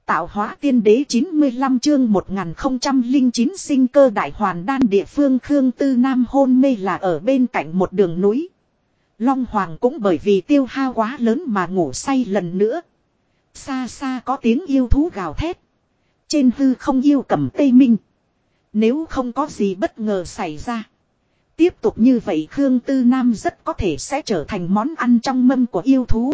Tạo hóa tiên đế 95 chương 1009 sinh cơ đại hoàn đan địa phương Khương Tư Nam hôn mê là ở bên cạnh một đường núi. Long Hoàng cũng bởi vì tiêu hao quá lớn mà ngủ say lần nữa. Xa xa có tiếng yêu thú gào thét. Trên hư không yêu cầm tây minh. Nếu không có gì bất ngờ xảy ra. Tiếp tục như vậy Khương Tư Nam rất có thể sẽ trở thành món ăn trong mâm của yêu thú.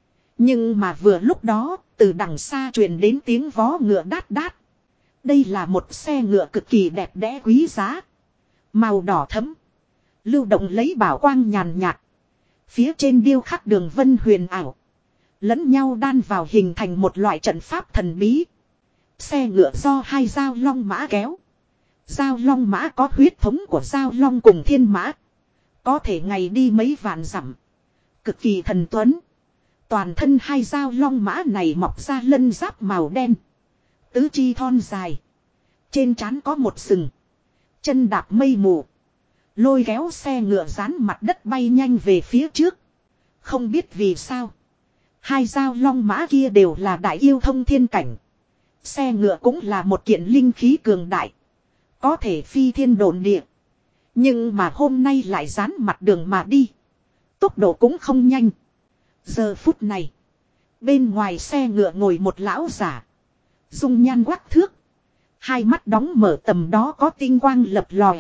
Nhưng mà vừa lúc đó, từ đằng xa truyền đến tiếng vó ngựa đát đát. Đây là một xe ngựa cực kỳ đẹp đẽ quý giá. Màu đỏ thẫm. Lưu động lấy bảo quang nhàn nhạt. Phía trên điêu khắc đường vân huyền ảo. Lẫn nhau đan vào hình thành một loại trận pháp thần bí. Xe ngựa do hai dao long mã kéo. Dao long mã có huyết thống của dao long cùng thiên mã. Có thể ngày đi mấy vạn dặm. Cực kỳ thần tuấn. Toàn thân hai dao long mã này mọc ra lân giáp màu đen. Tứ chi thon dài. Trên trán có một sừng. Chân đạp mây mù. Lôi kéo xe ngựa dán mặt đất bay nhanh về phía trước. Không biết vì sao. Hai dao long mã kia đều là đại yêu thông thiên cảnh. Xe ngựa cũng là một kiện linh khí cường đại. Có thể phi thiên độn địa. Nhưng mà hôm nay lại dán mặt đường mà đi. Tốc độ cũng không nhanh. Giờ phút này. Bên ngoài xe ngựa ngồi một lão giả. Dung nhan quắc thước. Hai mắt đóng mở tầm đó có tinh quang lập lòe.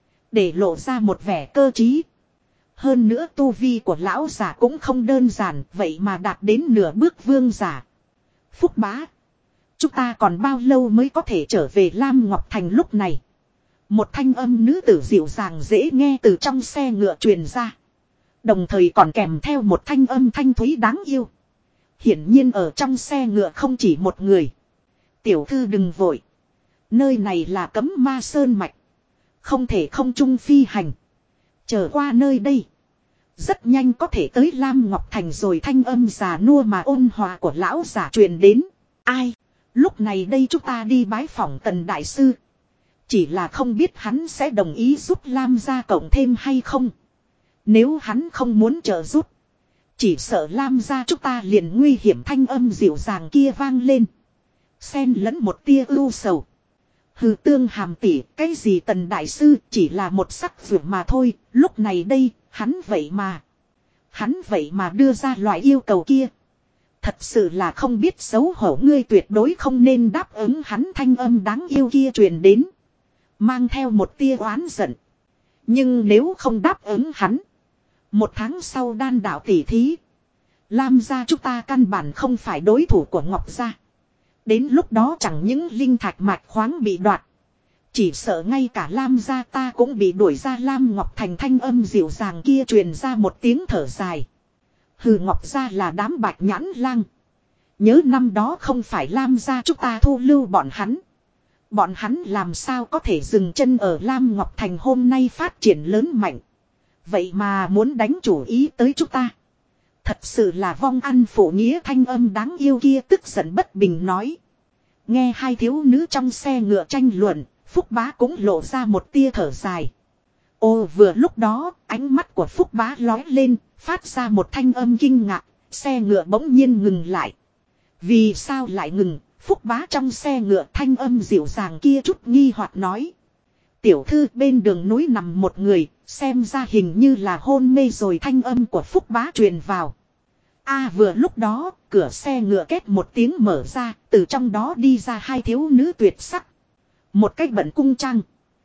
Để lộ ra một vẻ cơ trí. Hơn nữa tu vi của lão giả cũng không đơn giản. Vậy mà đạt đến nửa bước vương giả. Phúc bá. Chúng ta còn bao lâu mới có thể trở về Lam Ngọc Thành lúc này. Một thanh âm nữ tử dịu dàng dễ nghe từ trong xe ngựa truyền ra. Đồng thời còn kèm theo một thanh âm thanh thúy đáng yêu. Hiển nhiên ở trong xe ngựa không chỉ một người. Tiểu thư đừng vội. Nơi này là cấm ma sơn mạch. Không thể không trung phi hành. Trở qua nơi đây. Rất nhanh có thể tới Lam Ngọc Thành rồi thanh âm già nua mà ôn hòa của lão giả truyền đến. Ai? Lúc này đây chúng ta đi bái phỏng Tần Đại Sư. Chỉ là không biết hắn sẽ đồng ý giúp Lam gia cộng thêm hay không. Nếu hắn không muốn trợ giúp. Chỉ sợ Lam gia chúng ta liền nguy hiểm thanh âm dịu dàng kia vang lên. Xen lẫn một tia ưu sầu. Hừ Tương Hàm tỷ, cái gì Tần Đại Sư chỉ là một sắc vượt mà thôi. Lúc này đây, hắn vậy mà đưa ra loại yêu cầu kia. Thật sự là không biết xấu hổ, ngươi tuyệt đối không nên đáp ứng hắn, thanh âm đáng yêu kia truyền đến. Mang theo một tia oán giận. Nhưng nếu không đáp ứng hắn. Một tháng sau đan đạo tỷ thí. Lam gia chúng ta căn bản không phải đối thủ của Ngọc gia. Đến lúc đó chẳng những linh thạch mạch khoáng bị đoạt. Chỉ sợ ngay cả Lam gia ta cũng bị đuổi ra Lam Ngọc Thành, thanh âm dịu dàng kia truyền ra một tiếng thở dài. Hừ, Ngọc gia là đám bạch nhãn lang. Nhớ năm đó không phải Lam gia chúng ta thu lưu bọn hắn. Bọn hắn làm sao có thể dừng chân ở Lam Ngọc Thành hôm nay phát triển lớn mạnh. Vậy mà muốn đánh chủ ý tới chúng ta. Thật sự là vong ăn phụ nghĩa, thanh âm đáng yêu kia tức giận bất bình nói. Nghe hai thiếu nữ trong xe ngựa tranh luận, Phúc Bá cũng lộ ra một tia thở dài. Ô, vừa lúc đó, ánh mắt của Phúc Bá lói lên, phát ra một thanh âm kinh ngạc, xe ngựa bỗng nhiên ngừng lại. Vì sao lại ngừng? Phúc Bá trong xe ngựa thanh âm dịu dàng kia chút nghi hoặc nói. Tiểu thư, bên đường núi nằm một người, xem ra hình như là hôn mê rồi, thanh âm của Phúc Bá truyền vào. Vừa lúc đó, cửa xe ngựa két một tiếng mở ra, từ trong đó đi ra hai thiếu nữ tuyệt sắc. Một cách bận cung trang.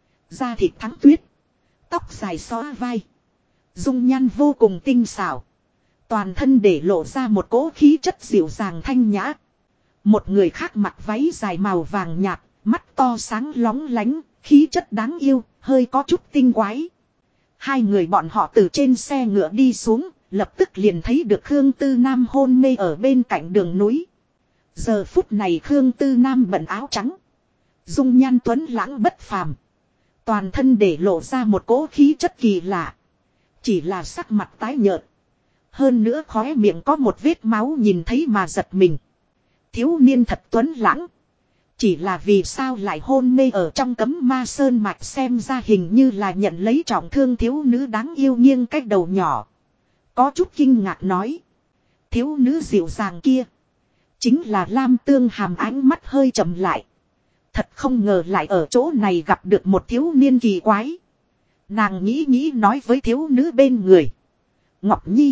Da thịt thắng tuyết. Tóc dài xõa vai. Dung nhan vô cùng tinh xảo. Toàn thân để lộ ra một cỗ khí chất dịu dàng thanh nhã. Một người khác mặc váy dài màu vàng nhạt, mắt to sáng lóng lánh, khí chất đáng yêu, hơi có chút tinh quái. Hai người bọn họ từ trên xe ngựa đi xuống, lập tức liền thấy được Khương Tư Nam hôn mê ở bên cạnh đường núi. Giờ phút này Khương Tư Nam bận áo trắng. Dung nhan tuấn lãng bất phàm. Toàn thân để lộ ra một cỗ khí chất kỳ lạ. Chỉ là sắc mặt tái nhợt. Hơn nữa khóe miệng có một vết máu nhìn thấy mà giật mình. Thiếu niên thật tuấn lãng. Chỉ là vì sao lại hôn mê ở trong cấm ma sơn mạch, xem ra hình như là nhận lấy trọng thương, thiếu nữ đáng yêu nghiêng cách đầu nhỏ. Có chút kinh ngạc nói. Thiếu nữ dịu dàng kia. Chính là Lam Tương Hàm ánh mắt hơi chậm lại. Thật không ngờ lại ở chỗ này gặp được một thiếu niên kỳ quái. Nàng nghĩ nói với thiếu nữ bên người. Ngọc Nhi.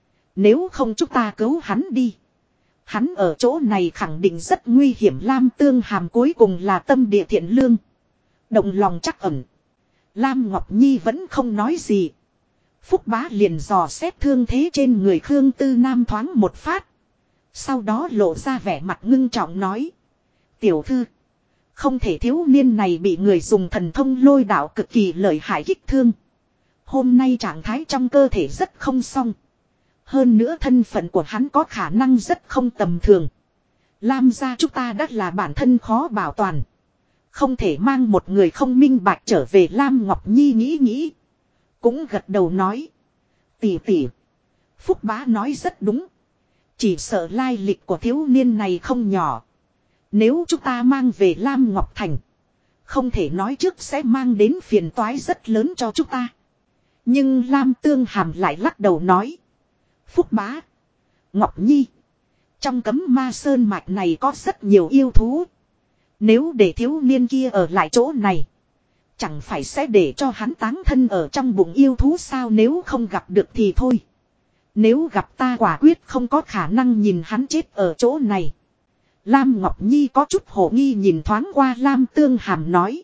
Nếu không chúng ta cứu hắn đi. Hắn ở chỗ này khẳng định rất nguy hiểm. Lam Tương Hàm cuối cùng là tâm địa thiện lương. Động lòng trắc ẩn. Lam Ngọc Nhi vẫn không nói gì. Phúc Bá liền dò xét thương thế trên người Khương Tư Nam thoáng một phát. Sau đó lộ ra vẻ mặt ngưng trọng nói. Tiểu thư. Không thể thiếu niên này bị người dùng thần thông lôi đạo cực kỳ lợi hại kích thương. Hôm nay trạng thái trong cơ thể rất không xong. Hơn nữa thân phận của hắn có khả năng rất không tầm thường. Lam gia chúng ta đã là bản thân khó bảo toàn. Không thể mang một người không minh bạch trở về. Lam Ngọc Nhi nghĩ. Cũng gật đầu nói. Tỷ. Phúc Bá nói rất đúng. Chỉ sợ lai lịch của thiếu niên này không nhỏ. Nếu chúng ta mang về Lam Ngọc Thành. Không thể nói trước sẽ mang đến phiền toái rất lớn cho chúng ta. Nhưng Lam Tương Hàm lại lắc đầu nói. Phúc Bá. Ngọc Nhi. Trong cấm ma sơn mạch này có rất nhiều yêu thú. Nếu để thiếu niên kia ở lại chỗ này. Chẳng phải sẽ để cho hắn táng thân ở trong bụng yêu thú sao, nếu không gặp được thì thôi. Nếu gặp ta quả quyết không có khả năng nhìn hắn chết ở chỗ này. Lam Ngọc Nhi có chút hồ nghi nhìn thoáng qua Lam Tương Hàm nói.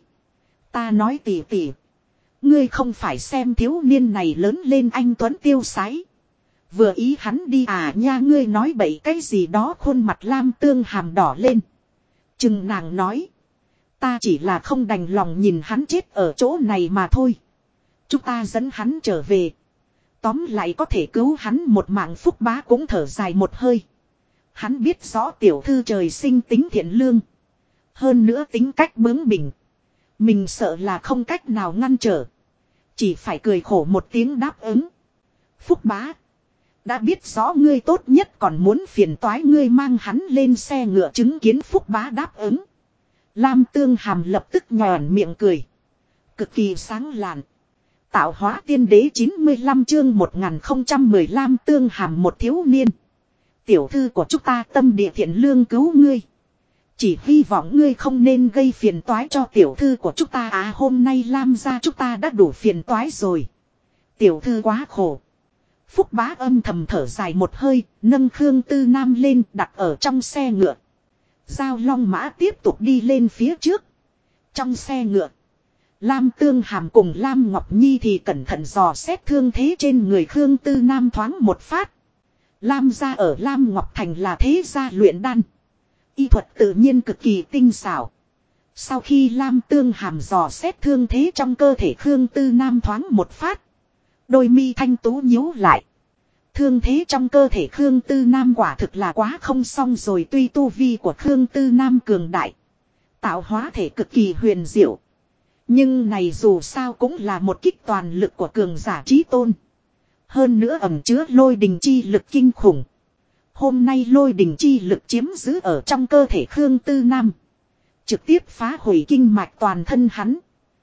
Ta nói tỷ. Ngươi không phải xem thiếu niên này lớn lên anh tuấn tiêu sái. Vừa ý hắn đi à nha, ngươi nói bậy cái gì đó. Khuôn mặt Lam Tương Hàm đỏ lên. Chừng nàng nói. Ta chỉ là không đành lòng nhìn hắn chết ở chỗ này mà thôi. Chúng ta dẫn hắn trở về. Tóm lại có thể cứu hắn một mạng. Phúc Bá cũng thở dài một hơi. Hắn biết rõ tiểu thư trời sinh tính thiện lương. Hơn nữa tính cách bướng bỉnh. Mình sợ là không cách nào ngăn trở. Chỉ phải cười khổ một tiếng đáp ứng. Phúc Bá. Đã biết rõ ngươi tốt nhất còn muốn phiền toái ngươi mang hắn lên xe ngựa chứng kiến. Phúc Bá đáp ứng. Lam Tương Hàm lập tức nhòn miệng cười. Cực kỳ sáng lạn. Tạo hóa tiên đế 95 chương 1010 Lam Tương Hàm một thiếu niên. Tiểu thư của chúng ta tâm địa thiện lương cứu ngươi. Chỉ hy vọng ngươi không nên gây phiền toái cho tiểu thư của chúng ta. À hôm nay Lam gia chúng ta đã đủ phiền toái rồi. Tiểu thư quá khổ. Phúc Bá âm thầm thở dài một hơi, nâng Khương Tư Nam lên đặt ở trong xe ngựa. Giao Long Mã tiếp tục đi lên phía trước. Trong xe ngựa, Lam Tương Hàm cùng Lam Ngọc Nhi thì cẩn thận dò xét thương thế trên người Khương Tư Nam thoáng một phát. Lam gia ở Lam Ngọc Thành là thế gia luyện đan. Y thuật tự nhiên cực kỳ tinh xảo. Sau khi Lam Tương Hàm dò xét thương thế trong cơ thể Khương Tư Nam thoáng một phát. Đôi mi thanh tú nhíu lại. Thương thế trong cơ thể Khương Tư Nam quả thực là quá không xong rồi. Tuy tu vi của Khương Tư Nam cường đại, tạo hóa thể cực kỳ huyền diệu, nhưng này dù sao cũng là một kích toàn lực của cường giả chí tôn. Hơn nữa ẩn chứa lôi đình chi lực kinh khủng. Hôm nay lôi đình chi lực chiếm giữ ở trong cơ thể Khương Tư Nam, trực tiếp phá hủy kinh mạch toàn thân hắn,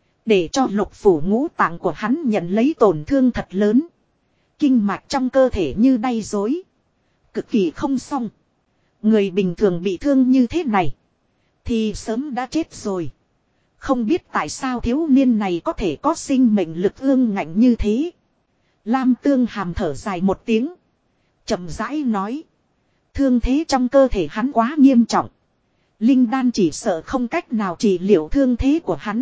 để cho lục phủ ngũ tạng của hắn nhận lấy tổn thương thật lớn. Kinh mạch trong cơ thể như đay rối, cực kỳ không xong. Người bình thường bị thương như thế này thì sớm đã chết rồi. Không biết tại sao thiếu niên này có thể có sinh mệnh lực ương ngạnh như thế. Lam Tương Hàm thở dài một tiếng, chậm rãi nói. Thương thế trong cơ thể hắn quá nghiêm trọng. Linh đan chỉ sợ không cách nào trị liệu thương thế của hắn.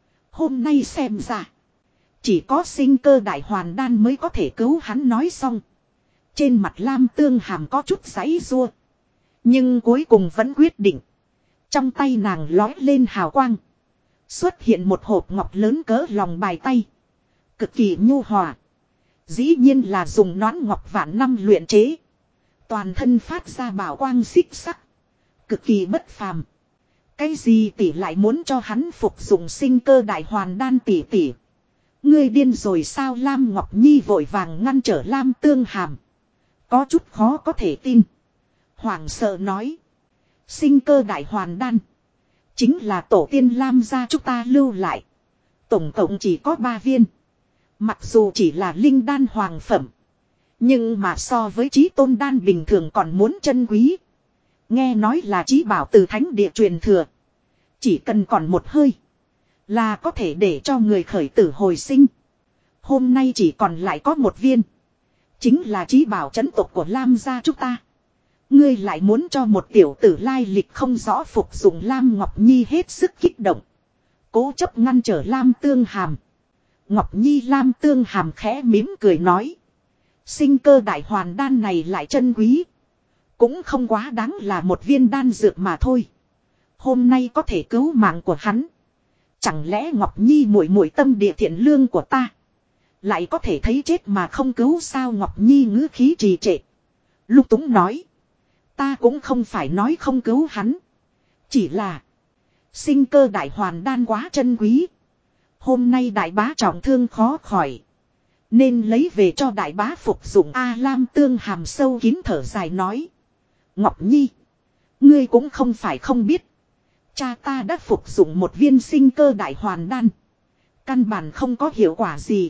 Hôm nay xem ra, chỉ có sinh cơ đại hoàn đan mới có thể cứu hắn. Nói xong, trên mặt Lam Tương Hàm có chút giãy giụa, nhưng cuối cùng vẫn quyết định. Trong tay nàng lói lên hào quang, xuất hiện một hộp ngọc lớn cỡ lòng bàn tay, cực kỳ nhu hòa. Dĩ nhiên là dùng nón ngọc vạn năm luyện chế. Toàn thân phát ra bảo quang xích sắc, cực kỳ bất phàm. Cái gì tỷ lại muốn cho hắn phục dụng sinh cơ đại hoàn đan? Tỷ. Ngươi điên rồi sao? Lam Ngọc Nhi vội vàng ngăn trở Lam Tương Hàm, có chút khó có thể tin. Hoảng sợ nói. Sinh cơ đại hoàn đan chính là tổ tiên Lam gia chúng ta lưu lại. Tổng cộng chỉ có 3 viên. Mặc dù chỉ là linh đan hoàng phẩm, nhưng mà so với chí tôn đan bình thường còn muốn chân quý. Nghe nói là chí bảo từ thánh địa truyền thừa. Chỉ cần còn một hơi. Là có thể để cho người khởi tử hồi sinh. Hôm nay chỉ còn lại có một viên. Chính là chí bảo chấn tộc của Lam gia chúng ta. Ngươi lại muốn cho một tiểu tử lai lịch không rõ phục dụng Lam Ngọc Nhi hết sức kích động. Cố chấp ngăn trở Lam Tương Hàm. Ngọc Nhi Lam Tương Hàm khẽ mím cười nói. Sinh cơ đại hoàn đan này lại chân quý. Cũng không quá đáng là một viên đan dược mà thôi. Hôm nay có thể cứu mạng của hắn. Chẳng lẽ Ngọc Nhi muội muội tâm địa thiện lương của ta. Lại có thể thấy chết mà không cứu sao Ngọc Nhi ngữ khí trì trệ. Lung túng nói. Ta cũng không phải nói không cứu hắn. Chỉ là. Sinh cơ đại hoàn đan quá chân quý. Hôm nay đại bá trọng thương khó khỏi. Nên lấy về cho đại bá phục dụng A Lam Tương Hàm sâu kín thở dài nói. Ngọc Nhi. Ngươi cũng không phải không biết. Cha ta đã phục dụng một viên sinh cơ đại hoàn đan. Căn bản không có hiệu quả gì.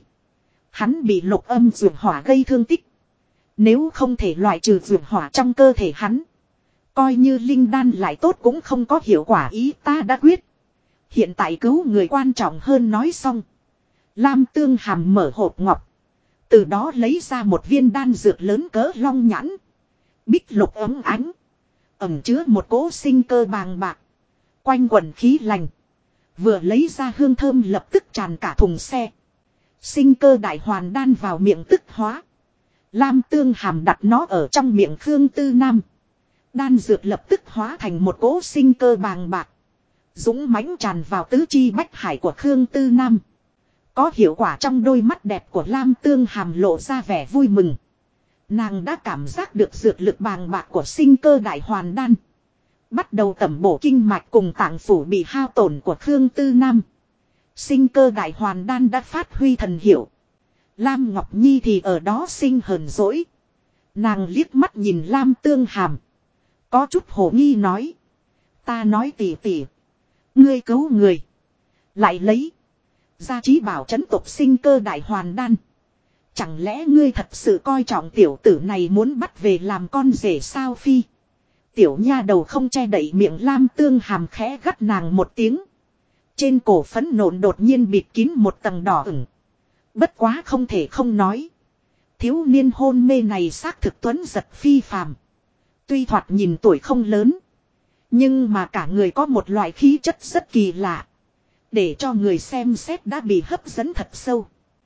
Hắn bị lục âm dược hỏa gây thương tích. Nếu không thể loại trừ dược hỏa trong cơ thể hắn. Coi như linh đan lại tốt cũng không có hiệu quả ý ta đã quyết. Hiện tại cứu người quan trọng hơn nói xong. Lam Tương Hàm mở hộp ngọc. Từ đó lấy ra một viên đan dược lớn cỡ long nhãn. Bích lục ấm ánh. Ẩm chứa một cỗ sinh cơ bàng bạc. Quanh quần khí lành. Vừa lấy ra hương thơm lập tức tràn cả thùng xe. Sinh cơ đại hoàn đan vào miệng tức hóa. Lam Tương Hàm đặt nó ở trong miệng Khương Tư Nam. Đan dược lập tức hóa thành một cỗ sinh cơ bàng bạc. Dũng mãnh tràn vào tứ chi bách hải của Khương Tư Nam. Có hiệu quả trong đôi mắt đẹp của Lam Tương Hàm lộ ra vẻ vui mừng. Nàng đã cảm giác được dược lực bàng bạc của sinh cơ đại hoàn đan. Bắt đầu tẩm bổ kinh mạch cùng tạng phủ bị hao tổn của Khương Tư Nam. Sinh cơ đại hoàn đan đã phát huy thần hiệu. Lam Ngọc Nhi thì ở đó sinh hờn dỗi. Nàng liếc mắt nhìn Lam Tương Hàm. Có chút hồ nghi nói. Ta nói tỉ tỉ. Ngươi cứu người. Lại lấy. Gia trí bảo trấn tộc sinh cơ đại hoàn đan. Chẳng lẽ ngươi thật sự coi trọng tiểu tử này muốn bắt về làm con rể sao phi. Tiểu nha đầu không che đậy miệng Lam Tương Hàm khẽ gắt nàng một tiếng. Trên cổ phấn nộn đột nhiên bịt kín một tầng đỏ ửng. Bất quá không thể không nói. Thiếu niên hôn mê này xác thực tuấn giật phi phàm. Tuy thoạt nhìn tuổi không lớn. Nhưng mà cả người có một loại khí chất rất kỳ lạ. Để cho người xem xét đã bị hấp dẫn thật sâu.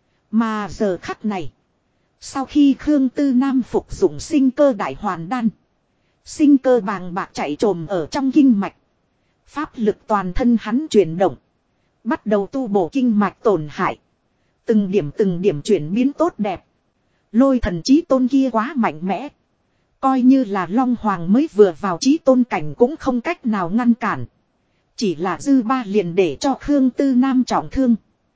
Mà giờ khắc này. Sau khi Khương Tư Nam phục dụng sinh cơ đại hoàn đan. Sinh cơ bàng bạc chạy trồm ở trong kinh mạch. Pháp lực toàn thân hắn chuyển động. Bắt đầu tu bổ kinh mạch tổn hại. Từng điểm chuyển biến tốt đẹp. Lôi thần chí tôn kia quá mạnh mẽ. Coi như là Long Hoàng mới vừa vào chí tôn cảnh cũng không cách nào ngăn cản. Chỉ là dư ba liền để cho Khương Tư Nam trọng thương.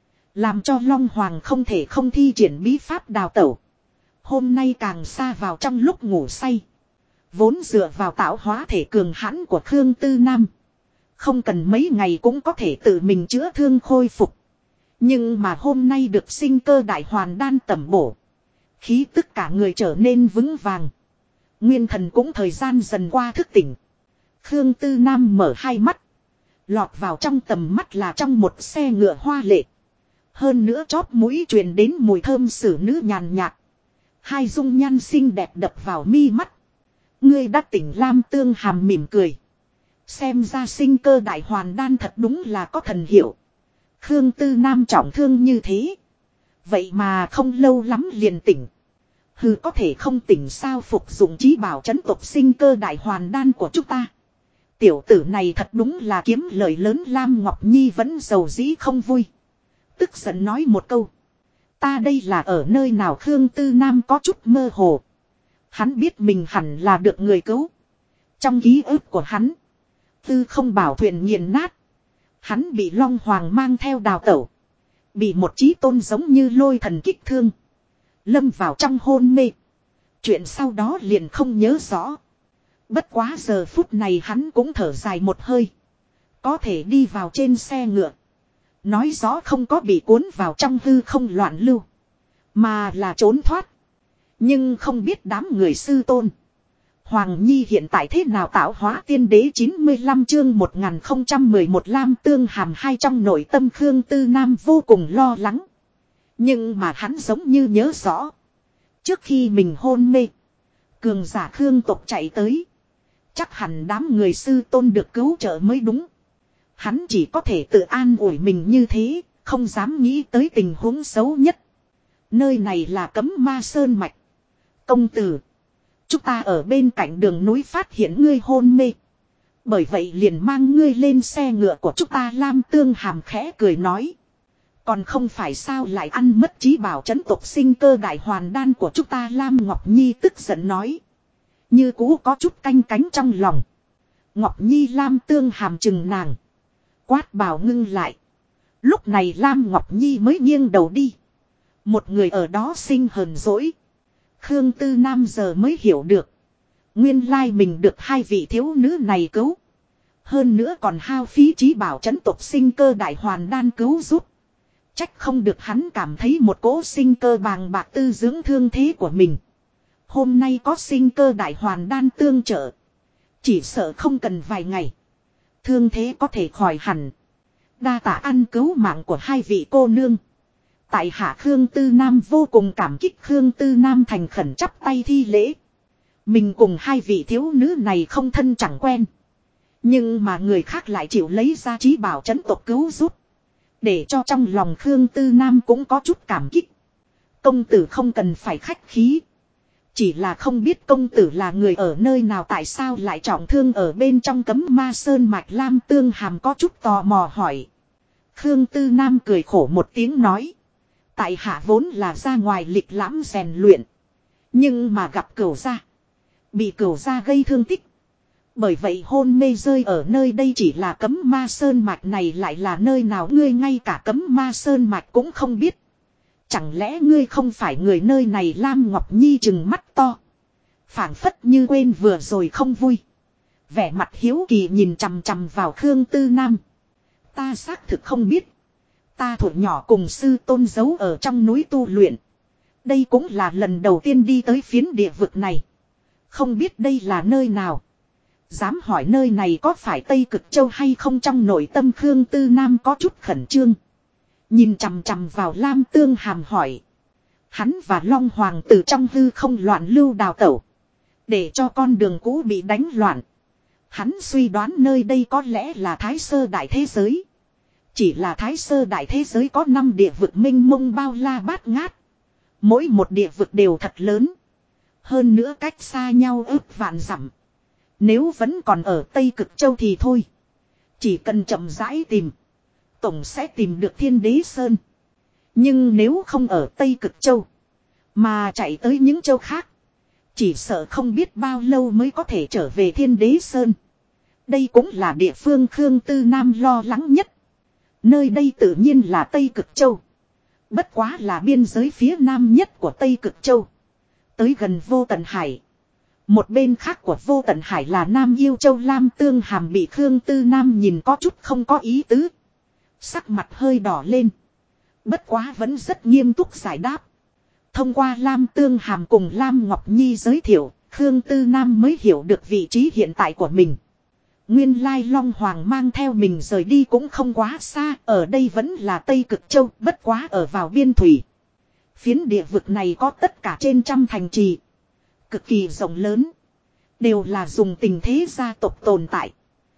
Làm cho Long Hoàng không thể không thi triển bí pháp đào tẩu. Hôm nay càng xa vào trong lúc ngủ say. Vốn dựa vào tạo hóa thể cường hãn của Khương Tư Nam. Không cần mấy ngày cũng có thể tự mình chữa thương khôi phục. Nhưng mà hôm nay được sinh cơ đại hoàn đan tẩm bổ. Khí tức cả người trở nên vững vàng. Nguyên thần cũng thời gian dần qua thức tỉnh. Khương Tư Nam mở hai mắt. Lọt vào trong tầm mắt là trong một xe ngựa hoa lệ. Hơn nữa chóp mũi truyền đến mùi thơm xử nữ nhàn nhạt. Hai dung nhan xinh đẹp đập vào mi mắt. Ngươi đã tỉnh Lam Tương Hàm mỉm cười. Xem ra sinh cơ đại hoàn đan thật đúng là có thần hiệu. Khương Tư Nam trọng thương như thế. Vậy mà không lâu lắm liền tỉnh. Hừ có thể không tỉnh sao phục dụng chí bảo trấn tộc sinh cơ đại hoàn đan của chúng ta. Tiểu tử này thật đúng là kiếm lời lớn Lam Ngọc Nhi vẫn giàu dĩ không vui. Tức giận nói một câu. Ta đây là ở nơi nào Khương Tư Nam có chút mơ hồ. Hắn biết mình hẳn là được người cứu. Trong ký ức của hắn. Tư không bảo thuyền nghiền nát. Hắn bị Long Hoàng mang theo đào tẩu. Bị một chí tôn giống như lôi thần kích thương. Lâm vào trong hôn mê. Chuyện sau đó liền không nhớ rõ. Bất quá giờ phút này hắn cũng thở dài một hơi. Có thể đi vào trên xe ngựa. Nói rõ không có bị cuốn vào trong hư không loạn lưu. Mà là trốn thoát. Nhưng không biết đám người sư tôn. Hoàng Nhi hiện tại thế nào tạo hóa tiên đế 95 chương 1011 Lam Tương Hàm hai trong nội tâm Khương Tư Nam vô cùng lo lắng. Nhưng mà hắn giống như nhớ rõ. Trước khi mình hôn mê, cường giả Khương tộc chạy tới. Chắc hẳn đám người sư tôn được cứu trợ mới đúng. Hắn chỉ có thể tự an ủi mình như thế, không dám nghĩ tới tình huống xấu nhất. Nơi này là Cấm Ma Sơn Mạch. Công tử, chúng ta ở bên cạnh đường núi phát hiện ngươi hôn mê. Bởi vậy liền mang ngươi lên xe ngựa của chúng ta. Lam Tương Hàm khẽ cười nói. Còn không phải sao lại ăn mất trí bảo trấn tộc sinh cơ đại hoàn đan của chúng ta. Lam Ngọc Nhi tức giận nói. Như cũ có chút canh cánh trong lòng. Ngọc Nhi Lam Tương Hàm chừng nàng. Quát bảo ngưng lại. Lúc này Lam Ngọc Nhi mới nghiêng đầu đi. Một người ở đó sinh hờn dỗi. Khương Tư Nam giờ mới hiểu được. Nguyên lai mình được hai vị thiếu nữ này cứu. Hơn nữa còn hao phí trí bảo trấn tộc sinh cơ đại hoàn đan cứu giúp. Trách không được hắn cảm thấy một cỗ sinh cơ bàng bạc tư dưỡng thương thế của mình. Hôm nay có sinh cơ đại hoàn đan tương trợ. Chỉ sợ không cần vài ngày. Thương thế có thể khỏi hẳn. Đa tạ ăn cứu mạng của hai vị cô nương. Tại hạ Khương Tư Nam vô cùng cảm kích. Khương Tư Nam thành khẩn chắp tay thi lễ. Mình cùng hai vị thiếu nữ này không thân chẳng quen. Nhưng mà người khác lại chịu lấy ra trí bảo trấn tộc cứu giúp. Để cho trong lòng Khương Tư Nam cũng có chút cảm kích. Công tử không cần phải khách khí. Chỉ là không biết công tử là người ở nơi nào, tại sao lại trọng thương ở bên trong Cấm Ma Sơn Mạch. Lam Tương Hàm có chút tò mò hỏi. Khương Tư Nam cười khổ một tiếng nói. Tại hạ vốn là ra ngoài lịch lãm rèn luyện. Nhưng mà gặp cửu gia. Bị cửu gia gây thương tích. Bởi vậy hôn mê rơi ở nơi đây. Chỉ là Cấm Ma Sơn Mạch này lại là nơi nào ngươi ngay cả Cấm Ma Sơn Mạch cũng không biết. Chẳng lẽ ngươi không phải người nơi này? Lam Ngọc Nhi trừng mắt to. Phảng phất như quên vừa rồi không vui. Vẻ mặt hiếu kỳ nhìn chằm chằm vào Khương Tư Nam. Ta xác thực không biết. Ta thuở nhỏ cùng sư tôn giấu ở trong núi tu luyện. Đây cũng là lần đầu tiên đi tới phiến địa vực này. Không biết đây là nơi nào. Dám hỏi nơi này có phải Tây Cực Châu hay không? Trong nội tâm Khương Tư Nam có chút khẩn trương. Nhìn chằm chằm vào Lam Tương Hàm hỏi. Hắn và Long Hoàng từ trong hư không loạn lưu đào tẩu. Để cho con đường cũ bị đánh loạn. Hắn suy đoán nơi đây có lẽ là Thái Sơ Đại Thế Giới. Chỉ là Thái Sơ Đại Thế Giới có 5 địa vực mênh mông bao la bát ngát. Mỗi một địa vực đều thật lớn. Hơn nữa cách xa nhau ước vạn dặm. Nếu vẫn còn ở Tây Cực Châu thì thôi. Chỉ cần chậm rãi tìm. Tổng sẽ tìm được Thiên Đế Sơn. Nhưng nếu không ở Tây Cực Châu. Mà chạy tới những châu khác. Chỉ sợ không biết bao lâu mới có thể trở về Thiên Đế Sơn. Đây cũng là địa phương Khương Tư Nam lo lắng nhất. Nơi đây tự nhiên là Tây Cực Châu. Bất quá là biên giới phía nam nhất của Tây Cực Châu. Tới gần Vô Tận Hải. Một bên khác của Vô Tận Hải là Nam Yêu Châu. Lam Tương Hàm bị Khương Tư Nam nhìn có chút không có ý tứ. Sắc mặt hơi đỏ lên. Bất quá vẫn rất nghiêm túc giải đáp. Thông qua Lam Tương Hàm cùng Lam Ngọc Nhi giới thiệu, Khương Tư Nam mới hiểu được vị trí hiện tại của mình. Nguyên lai Long Hoàng mang theo mình rời đi cũng không quá xa, ở đây vẫn là Tây Cực Châu, bất quá ở vào biên thủy. Phiến địa vực này có tất cả trên trăm thành trì. Cực kỳ rộng lớn. Đều là dùng tình thế gia tộc tồn tại.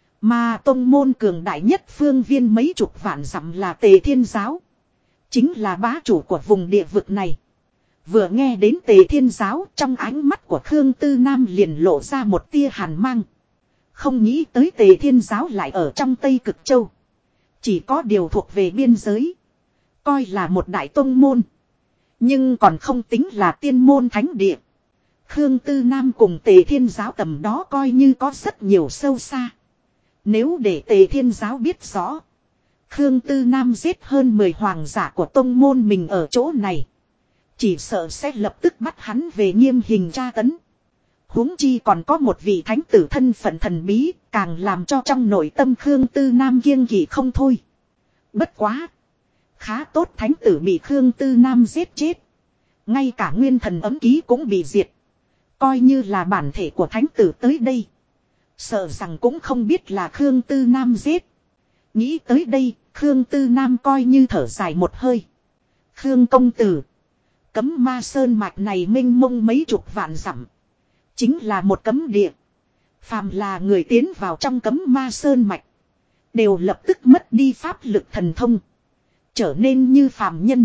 Mà tông môn cường đại nhất phương viên mấy chục vạn dặm là Tề Thiên Giáo. Chính là bá chủ của vùng địa vực này. Vừa nghe đến Tề Thiên Giáo, trong ánh mắt của Khương Tư Nam liền lộ ra một tia hàn mang. Không nghĩ tới Tề Thiên Giáo lại ở trong Tây Cực Châu. Chỉ có điều thuộc về biên giới. Coi là một đại tông môn. Nhưng còn không tính là tiên môn thánh địa. Khương Tư Nam cùng Tề Thiên Giáo tầm đó coi như có rất nhiều sâu xa. Nếu để Tề Thiên Giáo biết rõ. Khương Tư Nam giết hơn 10 hoàng giả của tông môn mình ở chỗ này. Chỉ sợ sẽ lập tức bắt hắn về nghiêm hình tra tấn. Huống chi còn có một vị thánh tử thân phận thần bí, càng làm cho trong nội tâm Khương Tư Nam kiêng kỵ không thôi. Bất quá. Khá tốt thánh tử bị Khương Tư Nam giết chết. Ngay cả nguyên thần ấm ký cũng bị diệt. Coi như là bản thể của thánh tử tới đây. Sợ rằng cũng không biết là Khương Tư Nam giết. Nghĩ tới đây, Khương Tư Nam coi như thở dài một hơi. Khương công tử. Cấm ma sơn mạch này mênh mông mấy chục vạn dặm. Chính là một cấm địa. Phàm là người tiến vào trong cấm ma sơn mạch. Đều lập tức mất đi pháp lực thần thông. Trở nên như phàm nhân.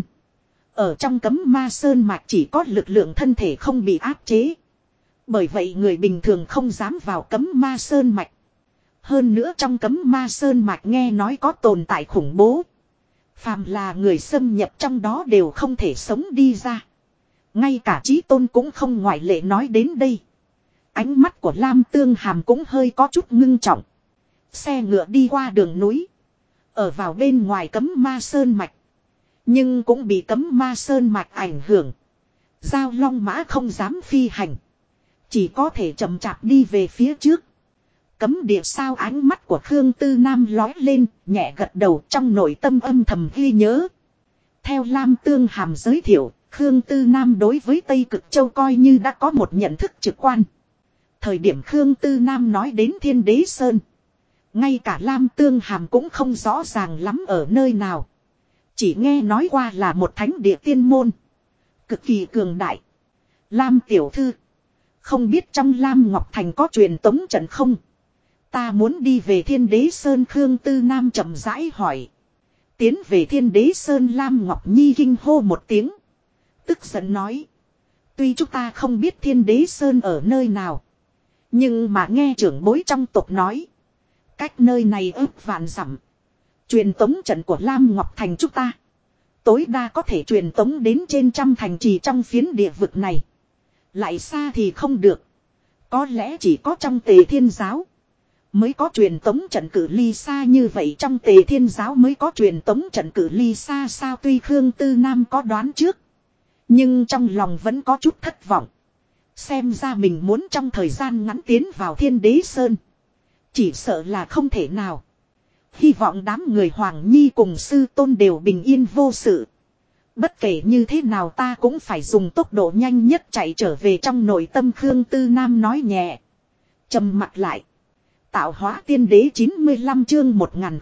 Ở trong cấm ma sơn mạch chỉ có lực lượng thân thể không bị áp chế. Bởi vậy người bình thường không dám vào cấm ma sơn mạch. Hơn nữa trong cấm ma sơn mạch nghe nói có tồn tại khủng bố. Phàm là người xâm nhập trong đó đều không thể sống đi ra. Ngay cả Chí Tôn cũng không ngoại lệ nói đến đây. Ánh mắt của Lam Tương Hàm cũng hơi có chút ngưng trọng. Xe ngựa đi qua đường núi. Ở vào bên ngoài cấm ma sơn mạch. Nhưng cũng bị cấm ma sơn mạch ảnh hưởng. Giao long mã không dám phi hành. Chỉ có thể chậm chạp đi về phía trước. Cấm địa sao ánh mắt của Khương Tư Nam lói lên, nhẹ gật đầu trong nội tâm âm thầm ghi nhớ. Theo Lam Tương Hàm giới thiệu, Khương Tư Nam đối với Tây Cực Châu coi như đã có một nhận thức trực quan. Thời điểm Khương Tư Nam nói đến Thiên Đế Sơn. Ngay cả Lam Tương Hàm cũng không rõ ràng lắm ở nơi nào. Chỉ nghe nói qua là một thánh địa tiên môn. Cực kỳ cường đại. Lam tiểu thư. Không biết trong Lam Ngọc Thành có truyền tống trận không? Ta muốn đi về Thiên Đế Sơn. Khương Tư Nam chậm rãi hỏi. Tiến về Thiên Đế Sơn. Lam Ngọc Nhi kinh hô một tiếng. Tức giận nói. Tuy chúng ta không biết Thiên Đế Sơn ở nơi nào. Nhưng mà nghe trưởng bối trong tộc nói. Cách nơi này ước vạn dặm. Truyền tống trận của Lam Ngọc Thành chúng ta. Tối đa có thể truyền tống đến trên trăm thành trì trong phiến địa vực này. Lại xa thì không được. Có lẽ chỉ có trong Tề Thiên Giáo. Mới có truyền tống trận cử ly xa như vậy. Trong Tề Thiên Giáo mới có truyền tống trận cử ly xa sao. Tuy Khương Tư Nam có đoán trước. Nhưng trong lòng vẫn có chút thất vọng. Xem ra mình muốn trong thời gian ngắn tiến vào Thiên Đế Sơn. Chỉ sợ là không thể nào. Hy vọng đám người Hoàng Nhi cùng sư tôn đều bình yên vô sự. Bất kể như thế nào ta cũng phải dùng tốc độ nhanh nhất chạy trở về trong nội tâm. Khương Tư Nam nói nhẹ. Trầm mặt lại. Tạo hóa tiên đế 95 chương